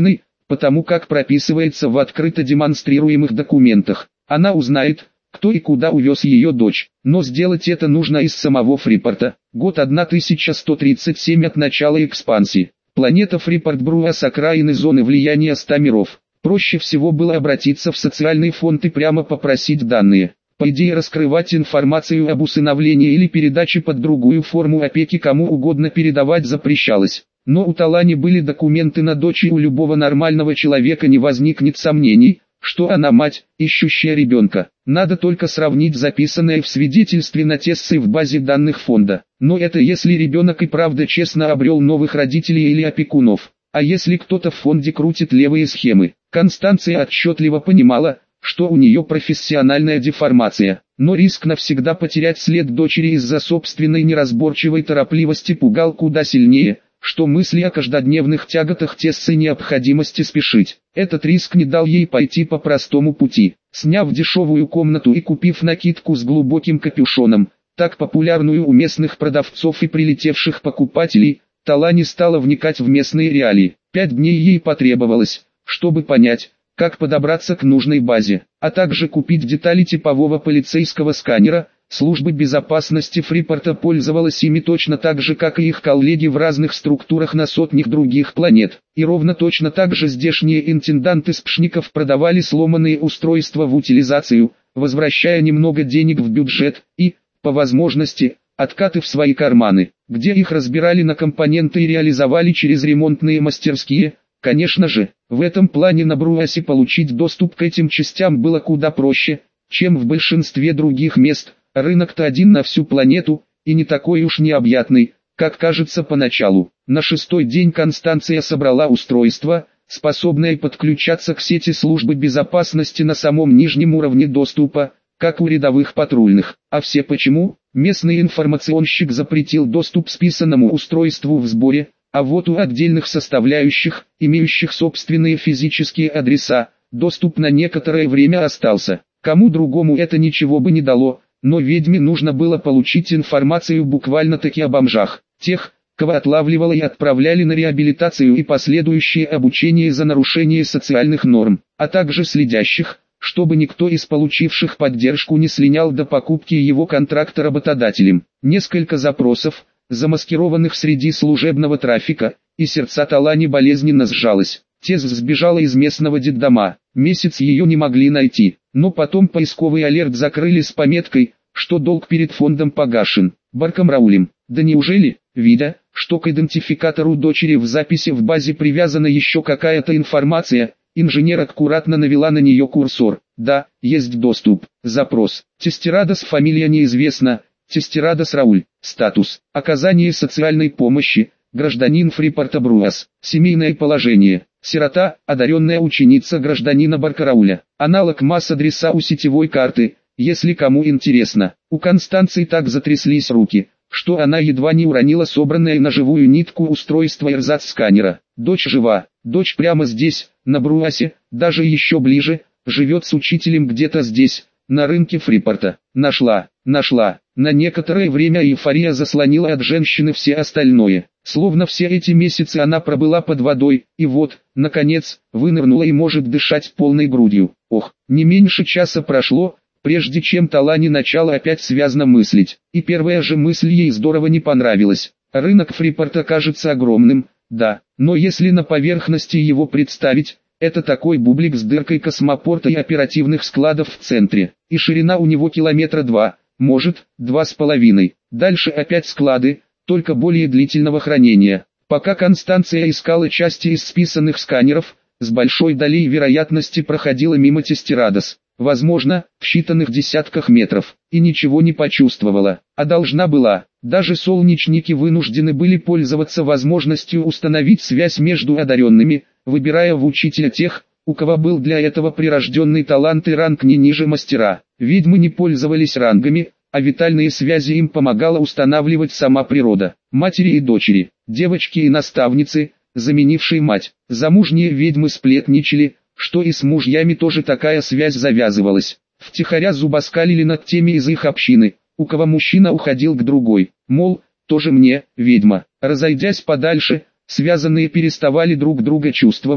потому как прописывается в открыто демонстрируемых документах. Она узнает, кто и куда увез ее дочь, но сделать это нужно из самого Фрипорта. Год тысяча сто тридцать семь от начала экспансии. Планета Фрипорт-Бруас, окраины зоны влияния ста миров. Проще всего было обратиться в социальный фонд и прямо попросить данные. По идее, раскрывать информацию об усыновлении или передаче под другую форму опеки кому угодно передавать запрещалось. Но у Талани были документы на дочь, и у любого нормального человека не возникнет сомнений, что она мать, ищущая ребенка. Надо только сравнить записанное в свидетельстве на Тессе в базе данных фонда. Но это если ребенок и правда честно обрел новых родителей или опекунов. А если кто-то в фонде крутит левые схемы? Констанция отчетливо понимала, что у нее профессиональная деформация. Но риск навсегда потерять след дочери из-за собственной неразборчивой торопливости пугал куда сильнее, что мысли о каждодневных тяготах Тессы и необходимости спешить. Этот риск не дал ей пойти по простому пути. Сняв дешевую комнату и купив накидку с глубоким капюшоном, так популярную у местных продавцов и прилетевших покупателей, Талани стала вникать в местные реалии. Пять дней ей потребовалось, чтобы понять, как подобраться к нужной базе, а также купить детали типового полицейского сканера. Служба безопасности Фрипорта пользовалась ими точно так же, как и их коллеги в разных структурах на сотнях других планет. И ровно точно так же здешние интенданты спшников продавали сломанные устройства в утилизацию, возвращая немного денег в бюджет и, по возможности, откаты в свои карманы, где их разбирали на компоненты и реализовали через ремонтные мастерские. Конечно же, в этом плане на Бруасе получить доступ к этим частям было куда проще, чем в большинстве других мест. Рынок-то один на всю планету, и не такой уж необъятный, как кажется поначалу. На шестой день Констанция собрала устройство, способное подключаться к сети службы безопасности на самом нижнем уровне доступа, как у рядовых патрульных. А все почему? Местный информационщик запретил доступ списанному устройству в сборе, а вот у отдельных составляющих, имеющих собственные физические адреса, доступ на некоторое время остался. Кому другому это ничего бы не дало. Но ведьме нужно было получить информацию буквально-таки о бомжах, тех, кого отлавливало и отправляли на реабилитацию и последующее обучение за нарушение социальных норм, а также следящих, чтобы никто из получивших поддержку не слинял до покупки его контракта работодателем. Несколько запросов, замаскированных среди служебного трафика, и сердца Талани болезненно сжалось. Тесс сбежала из местного детдома, месяц ее не могли найти, но потом поисковый алерт закрыли с пометкой, что долг перед фондом погашен. Барком Раулем. Да неужели, видя, что к идентификатору дочери в записи в базе привязана еще какая-то информация, инженер аккуратно навела на нее курсор. Да, есть доступ. Запрос. Тестерадос, фамилия неизвестна. Тестерадос Рауль. Статус. Оказание социальной помощи. Гражданин Фрипорта Бруас. Семейное положение. Сирота, одаренная ученица гражданина Баркарауля. Аналог масс-адреса у сетевой карты, если кому интересно. У Констанции так затряслись руки, что она едва не уронила собранное на живую нитку устройство эрзац-сканера. Дочь жива, дочь прямо здесь, на Бруасе, даже еще ближе, живет с учителем где-то здесь, на рынке Фрипорта. Нашла, нашла. На некоторое время эйфория заслонила от женщины все остальное. Словно все эти месяцы она пробыла под водой, и вот, наконец, вынырнула и может дышать полной грудью. Ох, не меньше часа прошло, прежде чем Талани начала опять связно мыслить. И первая же мысль ей здорово не понравилась. Рынок Фрипорта кажется огромным, да, но если на поверхности его представить, это такой бублик с дыркой космопорта и оперативных складов в центре. И ширина у него километра два, может, два с половиной. Дальше опять склады, только более длительного хранения. Пока Констанция искала части из списанных сканеров, с большой долей вероятности проходила мимо Тестерадос, возможно, в считанных десятках метров, и ничего не почувствовала, а должна была. Даже солнечники вынуждены были пользоваться возможностью установить связь между одаренными, выбирая в учителя тех, у кого был для этого прирожденный талант и ранг не ниже мастера. Ведьмы не пользовались рангами, а витальные связи им помогала устанавливать сама природа. Матери и дочери, девочки и наставницы, заменившие мать. Замужние ведьмы сплетничали, что и с мужьями тоже такая связь завязывалась. Втихаря зубоскалили над теми из их общины, у кого мужчина уходил к другой. Мол, тоже мне, ведьма. Разойдясь подальше, связанные переставали друг друга чувствовать,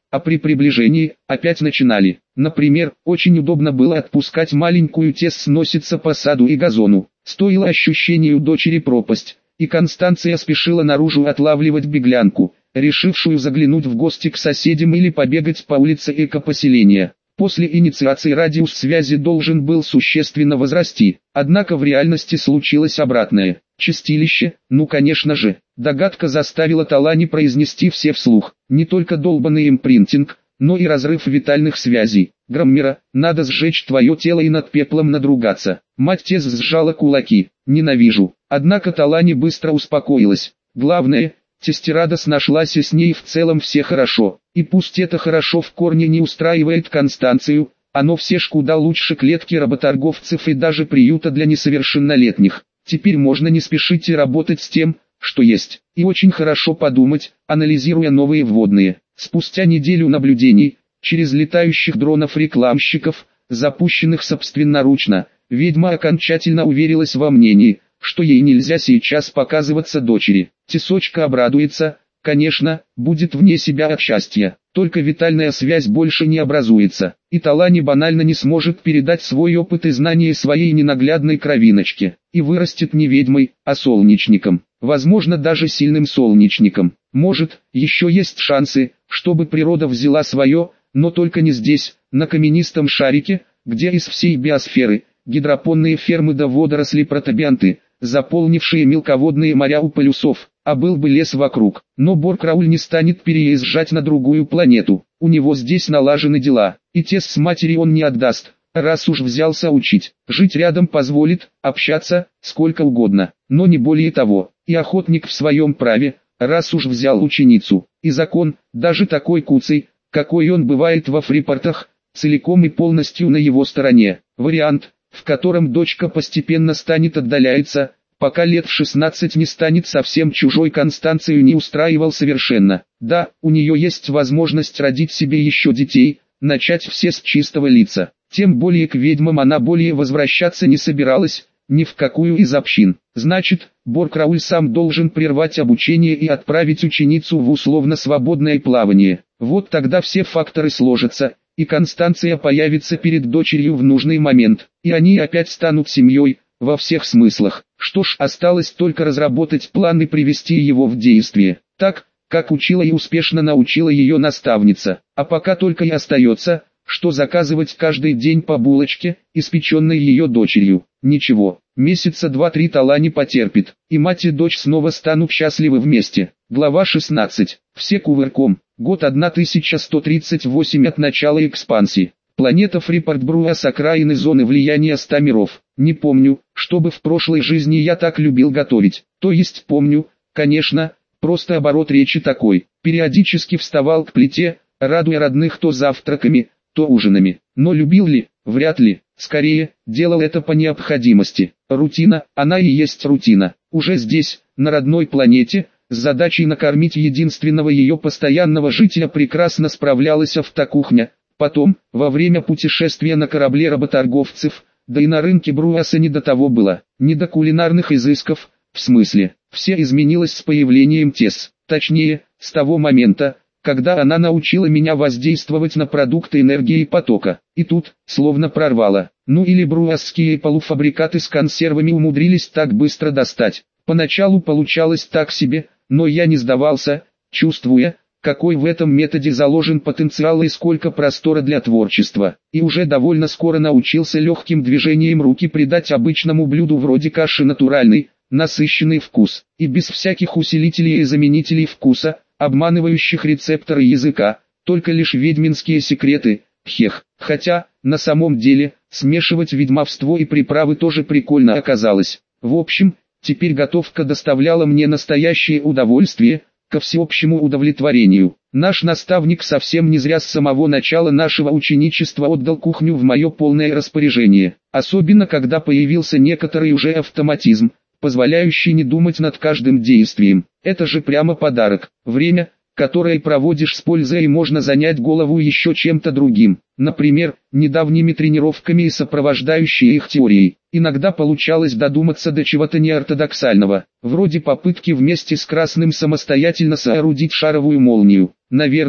а при приближении опять начинали. Например, очень удобно было отпускать маленькую Тесс сноситься по саду и газону. Стоило ощущению дочери пропасть, и Констанция спешила наружу отлавливать беглянку, решившую заглянуть в гости к соседям или побегать по улице экопоселения. После инициации радиус связи должен был существенно возрасти, однако в реальности случилось обратное. Чистилище, ну конечно же. Догадка заставила Талани произнести все вслух. Не только долбанный импринтинг, но и разрыв витальных связей. Громмера, надо сжечь твое тело и над пеплом надругаться. Мать Тесс сжала кулаки. Ненавижу. Однако Талани быстро успокоилась. Главное, Тестерадос нашлась и с ней в целом все хорошо. И пусть это хорошо в корне не устраивает Констанцию, оно все ж куда лучше клетки работорговцев и даже приюта для несовершеннолетних. Теперь можно не спешить и работать с тем, что есть. И очень хорошо подумать, анализируя новые вводные. Спустя неделю наблюдений, через летающих дронов-рекламщиков, запущенных собственноручно, ведьма окончательно уверилась во мнении, что ей нельзя сейчас показываться дочери. Тесочка обрадуется, конечно, будет вне себя от счастья. Только витальная связь больше не образуется, и Талани банально не сможет передать свой опыт и знания своей ненаглядной кровиночке, и вырастет не ведьмой, а солнечником, возможно даже сильным солнечником. Может, еще есть шансы, чтобы природа взяла свое, но только не здесь, на каменистом шарике, где из всей биосферы, гидропонные фермы да водоросли протобианты, заполнившие мелководные моря у полюсов, а был бы лес вокруг. Но Боркрауль не станет переезжать на другую планету, у него здесь налажены дела, и Тесс с матери он не отдаст, раз уж взялся учить. Жить рядом позволит, общаться, сколько угодно, но не более того, и охотник в своем праве, раз уж взял ученицу, и закон, даже такой куцый, какой он бывает во фрипортах, целиком и полностью на его стороне. Вариант, в котором дочка постепенно станет отдаляться, пока лет в шестнадцать не станет совсем чужой, Констанцию не устраивал совершенно. Да, у нее есть возможность родить себе еще детей, начать все с чистого лица. Тем более к ведьмам она более возвращаться не собиралась, ни в какую из общин. Значит, Боркрауль сам должен прервать обучение и отправить ученицу в условно свободное плавание. Вот тогда все факторы сложатся, и Констанция появится перед дочерью в нужный момент, и они опять станут семьей, во всех смыслах. Что ж, осталось только разработать план и привести его в действие, так, как учила и успешно научила ее наставница. А пока только и остается, что заказывать каждый день по булочке, испеченной ее дочерью. Ничего, месяца два-три Талани потерпит, и мать и дочь снова станут счастливы вместе. Глава шестнадцать. Все кувырком. Год тысяча сто тридцать восемь от начала экспансии. Планета Фрипорт-Бруа с окраины зоны влияния ста миров. Не помню, чтобы в прошлой жизни я так любил готовить. То есть помню, конечно, просто оборот речи такой. Периодически вставал к плите, радуя родных то завтраками, то ужинами. Но любил ли? Вряд ли. Скорее, делал это по необходимости. Рутина, она и есть рутина. Уже здесь, на родной планете, с задачей накормить единственного ее постоянного жителя прекрасно справлялась автокухня. Потом, во время путешествия на корабле работорговцев, да и на рынке Бруаса не до того было, не до кулинарных изысков, в смысле, все изменилось с появлением Тесс, точнее, с того момента, когда она научила меня воздействовать на продукты энергии и потока. И тут, словно прорвало, ну или бруасские полуфабрикаты с консервами умудрились так быстро достать. Поначалу получалось так себе, но я не сдавался, чувствуя, какой в этом методе заложен потенциал и сколько простора для творчества. И уже довольно скоро научился легким движением руки придать обычному блюду вроде каши натуральный, насыщенный вкус, и без всяких усилителей и заменителей вкуса, обманывающих рецепторы языка, только лишь ведьминские секреты, хех. Хотя, на самом деле, смешивать ведьмовство и приправы тоже прикольно оказалось. В общем, теперь готовка доставляла мне настоящее удовольствие, ко всеобщему удовлетворению. Наш наставник совсем не зря с самого начала нашего ученичества отдал кухню в мое полное распоряжение. Особенно когда появился некоторый уже автоматизм, позволяющий не думать над каждым действием. Это же прямо подарок. Время, которое проводишь с пользой, и можно занять голову еще чем-то другим. Например, недавними тренировками и сопровождающей их теорией. Иногда получалось додуматься до чего-то неортодоксального, вроде попытки вместе с Красным самостоятельно соорудить шаровую молнию. Наверное,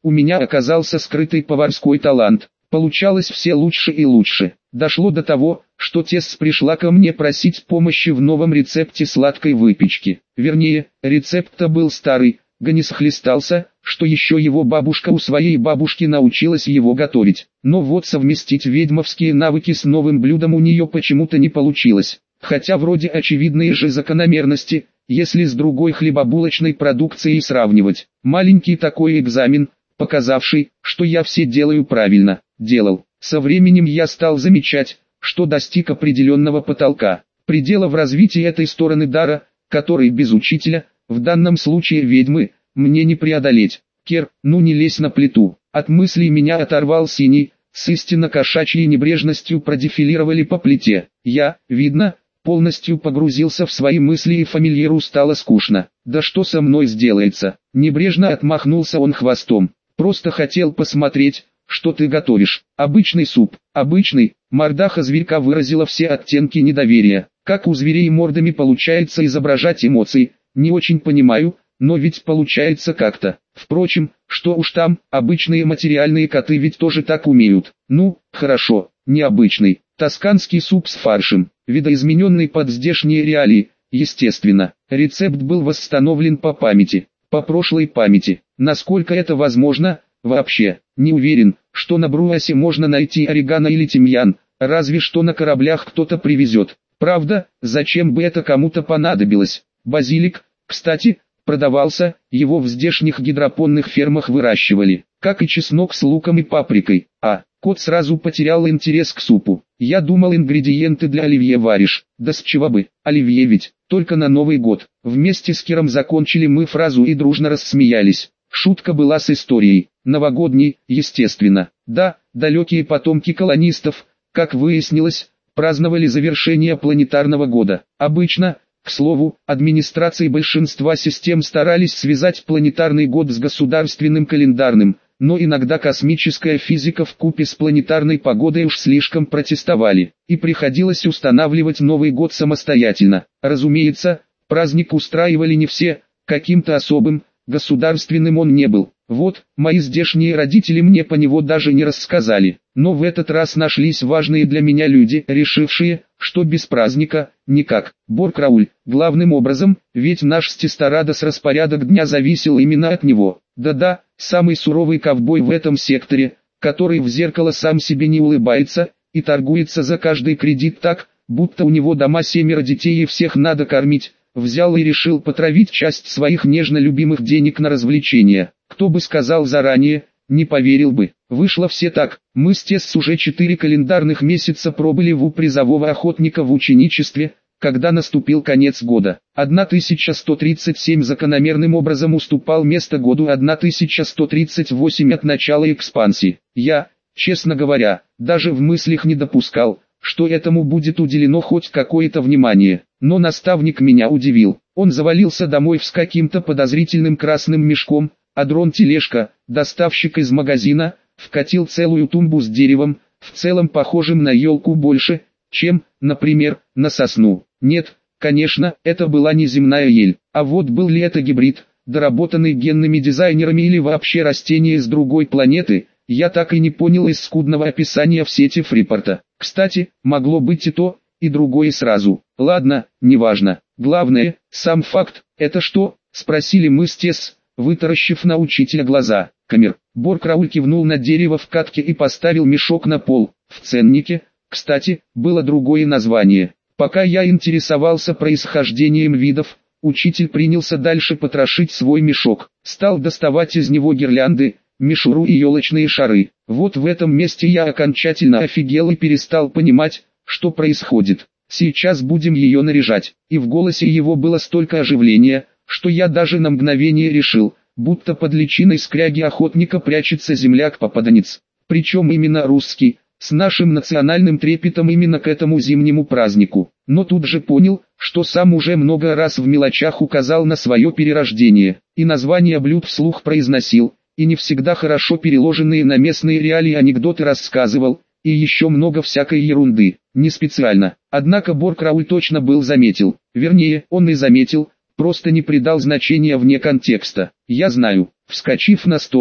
у меня оказался скрытый поварской талант. Получалось все лучше и лучше. Дошло до того, что Тесс пришла ко мне просить помощи в новом рецепте сладкой выпечки. Вернее, рецепт-то был старый, Ганис хлестался, что еще его бабушка у своей бабушки научилась его готовить. Но вот совместить ведьмовские навыки с новым блюдом у нее почему-то не получилось. Хотя вроде очевидные же закономерности, если с другой хлебобулочной продукцией сравнивать. Маленький такой экзамен, показавший, что я все делаю правильно, делал. Со временем я стал замечать, что достиг определенного потолка, предела в развитии этой стороны дара, который без учителя, в данном случае ведьмы, мне не преодолеть. Кер, ну не лезь на плиту. От мыслей меня оторвал синий, с истинно кошачьей небрежностью продефилировали по плите. Я, видно, полностью погрузился в свои мысли и фамильяру стало скучно. Да что со мной сделается? Небрежно отмахнулся он хвостом. Просто хотел посмотреть, что ты готовишь. Обычный суп, обычный. Мордаха зверька выразила все оттенки недоверия. Как у зверей мордами получается изображать эмоции, не очень понимаю, но ведь получается как-то. Впрочем, что уж там, обычные материальные коты ведь тоже так умеют. Ну, хорошо, необычный. Тосканский суп с фаршем, видоизмененный под здешние реалии, естественно. Рецепт был восстановлен по памяти, по прошлой памяти. Насколько это возможно, вообще, не уверен, что на Бруасе можно найти орегано или тимьян, разве что на кораблях кто-то привезет. Правда, зачем бы это кому-то понадобилось? Базилик, кстати, продавался, его в здешних гидропонных фермах выращивали, как и чеснок с луком и паприкой. А, кот сразу потерял интерес к супу. Я думал, ингредиенты для оливье варишь, да с чего бы, оливье ведь, только на Новый год. Вместе с Киром закончили мы фразу и дружно рассмеялись. Шутка была с историей, новогодней, естественно. Да, далекие потомки колонистов, как выяснилось, праздновали завершение планетарного года. Обычно, к слову, администрации большинства систем старались связать планетарный год с государственным календарным, но иногда космическая физика вкупе с планетарной погодой уж слишком протестовали, и приходилось устанавливать Новый год самостоятельно. Разумеется, праздник устраивали не все, каким-то особым, государственным он не был. Вот, мои здешние родители мне по него даже не рассказали, но в этот раз нашлись важные для меня люди, решившие, что без праздника, никак. Боркрауль, главным образом, ведь наш с Тесторадос распорядок дня зависел именно от него. Да-да, самый суровый ковбой в этом секторе, который в зеркало сам себе не улыбается, и торгуется за каждый кредит так, будто у него дома семеро детей и всех надо кормить, взял и решил потратить часть своих нежно любимых денег на развлечения. Кто бы сказал заранее, не поверил бы. Вышло все так. Мы с Тесс уже четыре календарных месяца пробыли в у призового охотника в ученичестве, когда наступил конец года. тысяча сто тридцать семь закономерным образом уступал место году тысяча сто тридцать восемь от начала экспансии. Я, честно говоря, даже в мыслях не допускал, что этому будет уделено хоть какое-то внимание. Но наставник меня удивил. Он завалился домой с каким-то подозрительным красным мешком, а дрон-тележка, доставщик из магазина, вкатил целую тумбу с деревом, в целом похожим на елку больше, чем, например, на сосну. Нет, конечно, это была не земная ель, а вот был ли это гибрид, доработанный генными дизайнерами или вообще растение с другой планеты, я так и не понял из скудного описания в сети Фрипорта. Кстати, могло быть и то, и другое сразу. Ладно, неважно. Главное, сам факт, это что, спросили мы с Тесс, вытаращив на учителя глаза. Камер. Боркрауль кивнул на дерево в катке и поставил мешок на пол. В ценнике, кстати, было другое название. Пока я интересовался происхождением видов, учитель принялся дальше потрошить свой мешок. Стал доставать из него гирлянды, мишуру и елочные шары. Вот в этом месте я окончательно офигел и перестал понимать, что происходит. Сейчас будем ее наряжать. И в голосе его было столько оживления, что я даже на мгновение решил, будто под личиной скряги охотника прячется земляк-попаданец. Причем именно русский, с нашим национальным трепетом именно к этому зимнему празднику. Но тут же понял, что сам уже много раз в мелочах указал на свое перерождение, и название блюд вслух произносил, и не всегда хорошо переложенные на местные реалии анекдоты рассказывал, и еще много всякой ерунды, не специально. Однако Боркрауль точно был заметил, вернее, он и заметил, просто не придал значения вне контекста. Я знаю. Вскочив на стол,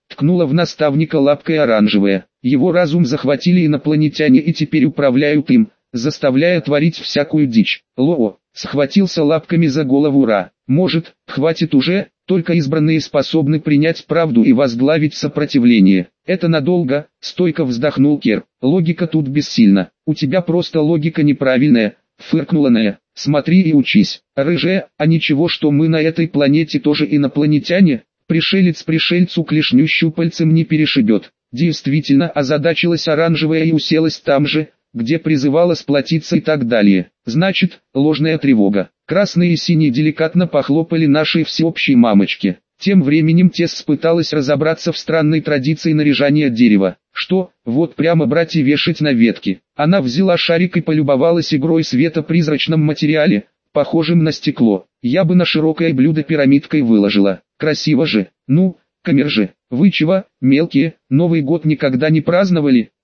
ткнула в наставника лапкой оранжевая. Его разум захватили инопланетяне и теперь управляют им, заставляя творить всякую дичь. Лоо схватился лапками за голову Ра. Может, хватит уже, только избранные способны принять правду и возглавить сопротивление. Это надолго, стойко вздохнул Кер. Логика тут бессильна. У тебя просто логика неправильная, фыркнула Нея. Смотри и учись. Рыжая, а ничего, что мы на этой планете тоже инопланетяне? Пришелец пришельцу клешню щупальцем не перешибет. Действительно озадачилась оранжевая и уселась там же, где призывала сплотиться и так далее. Значит, ложная тревога. Красные и синие деликатно похлопали нашей всеобщей мамочке. Тем временем Тесс пыталась разобраться в странной традиции наряжания дерева. Что, вот прямо брать и вешать на ветки. Она взяла шарик и полюбовалась игрой света в призрачном материале, похожим на стекло. Я бы на широкое блюдо пирамидкой выложила. Красиво же. Ну, камер же. Вы чего, мелкие, Новый год никогда не праздновали?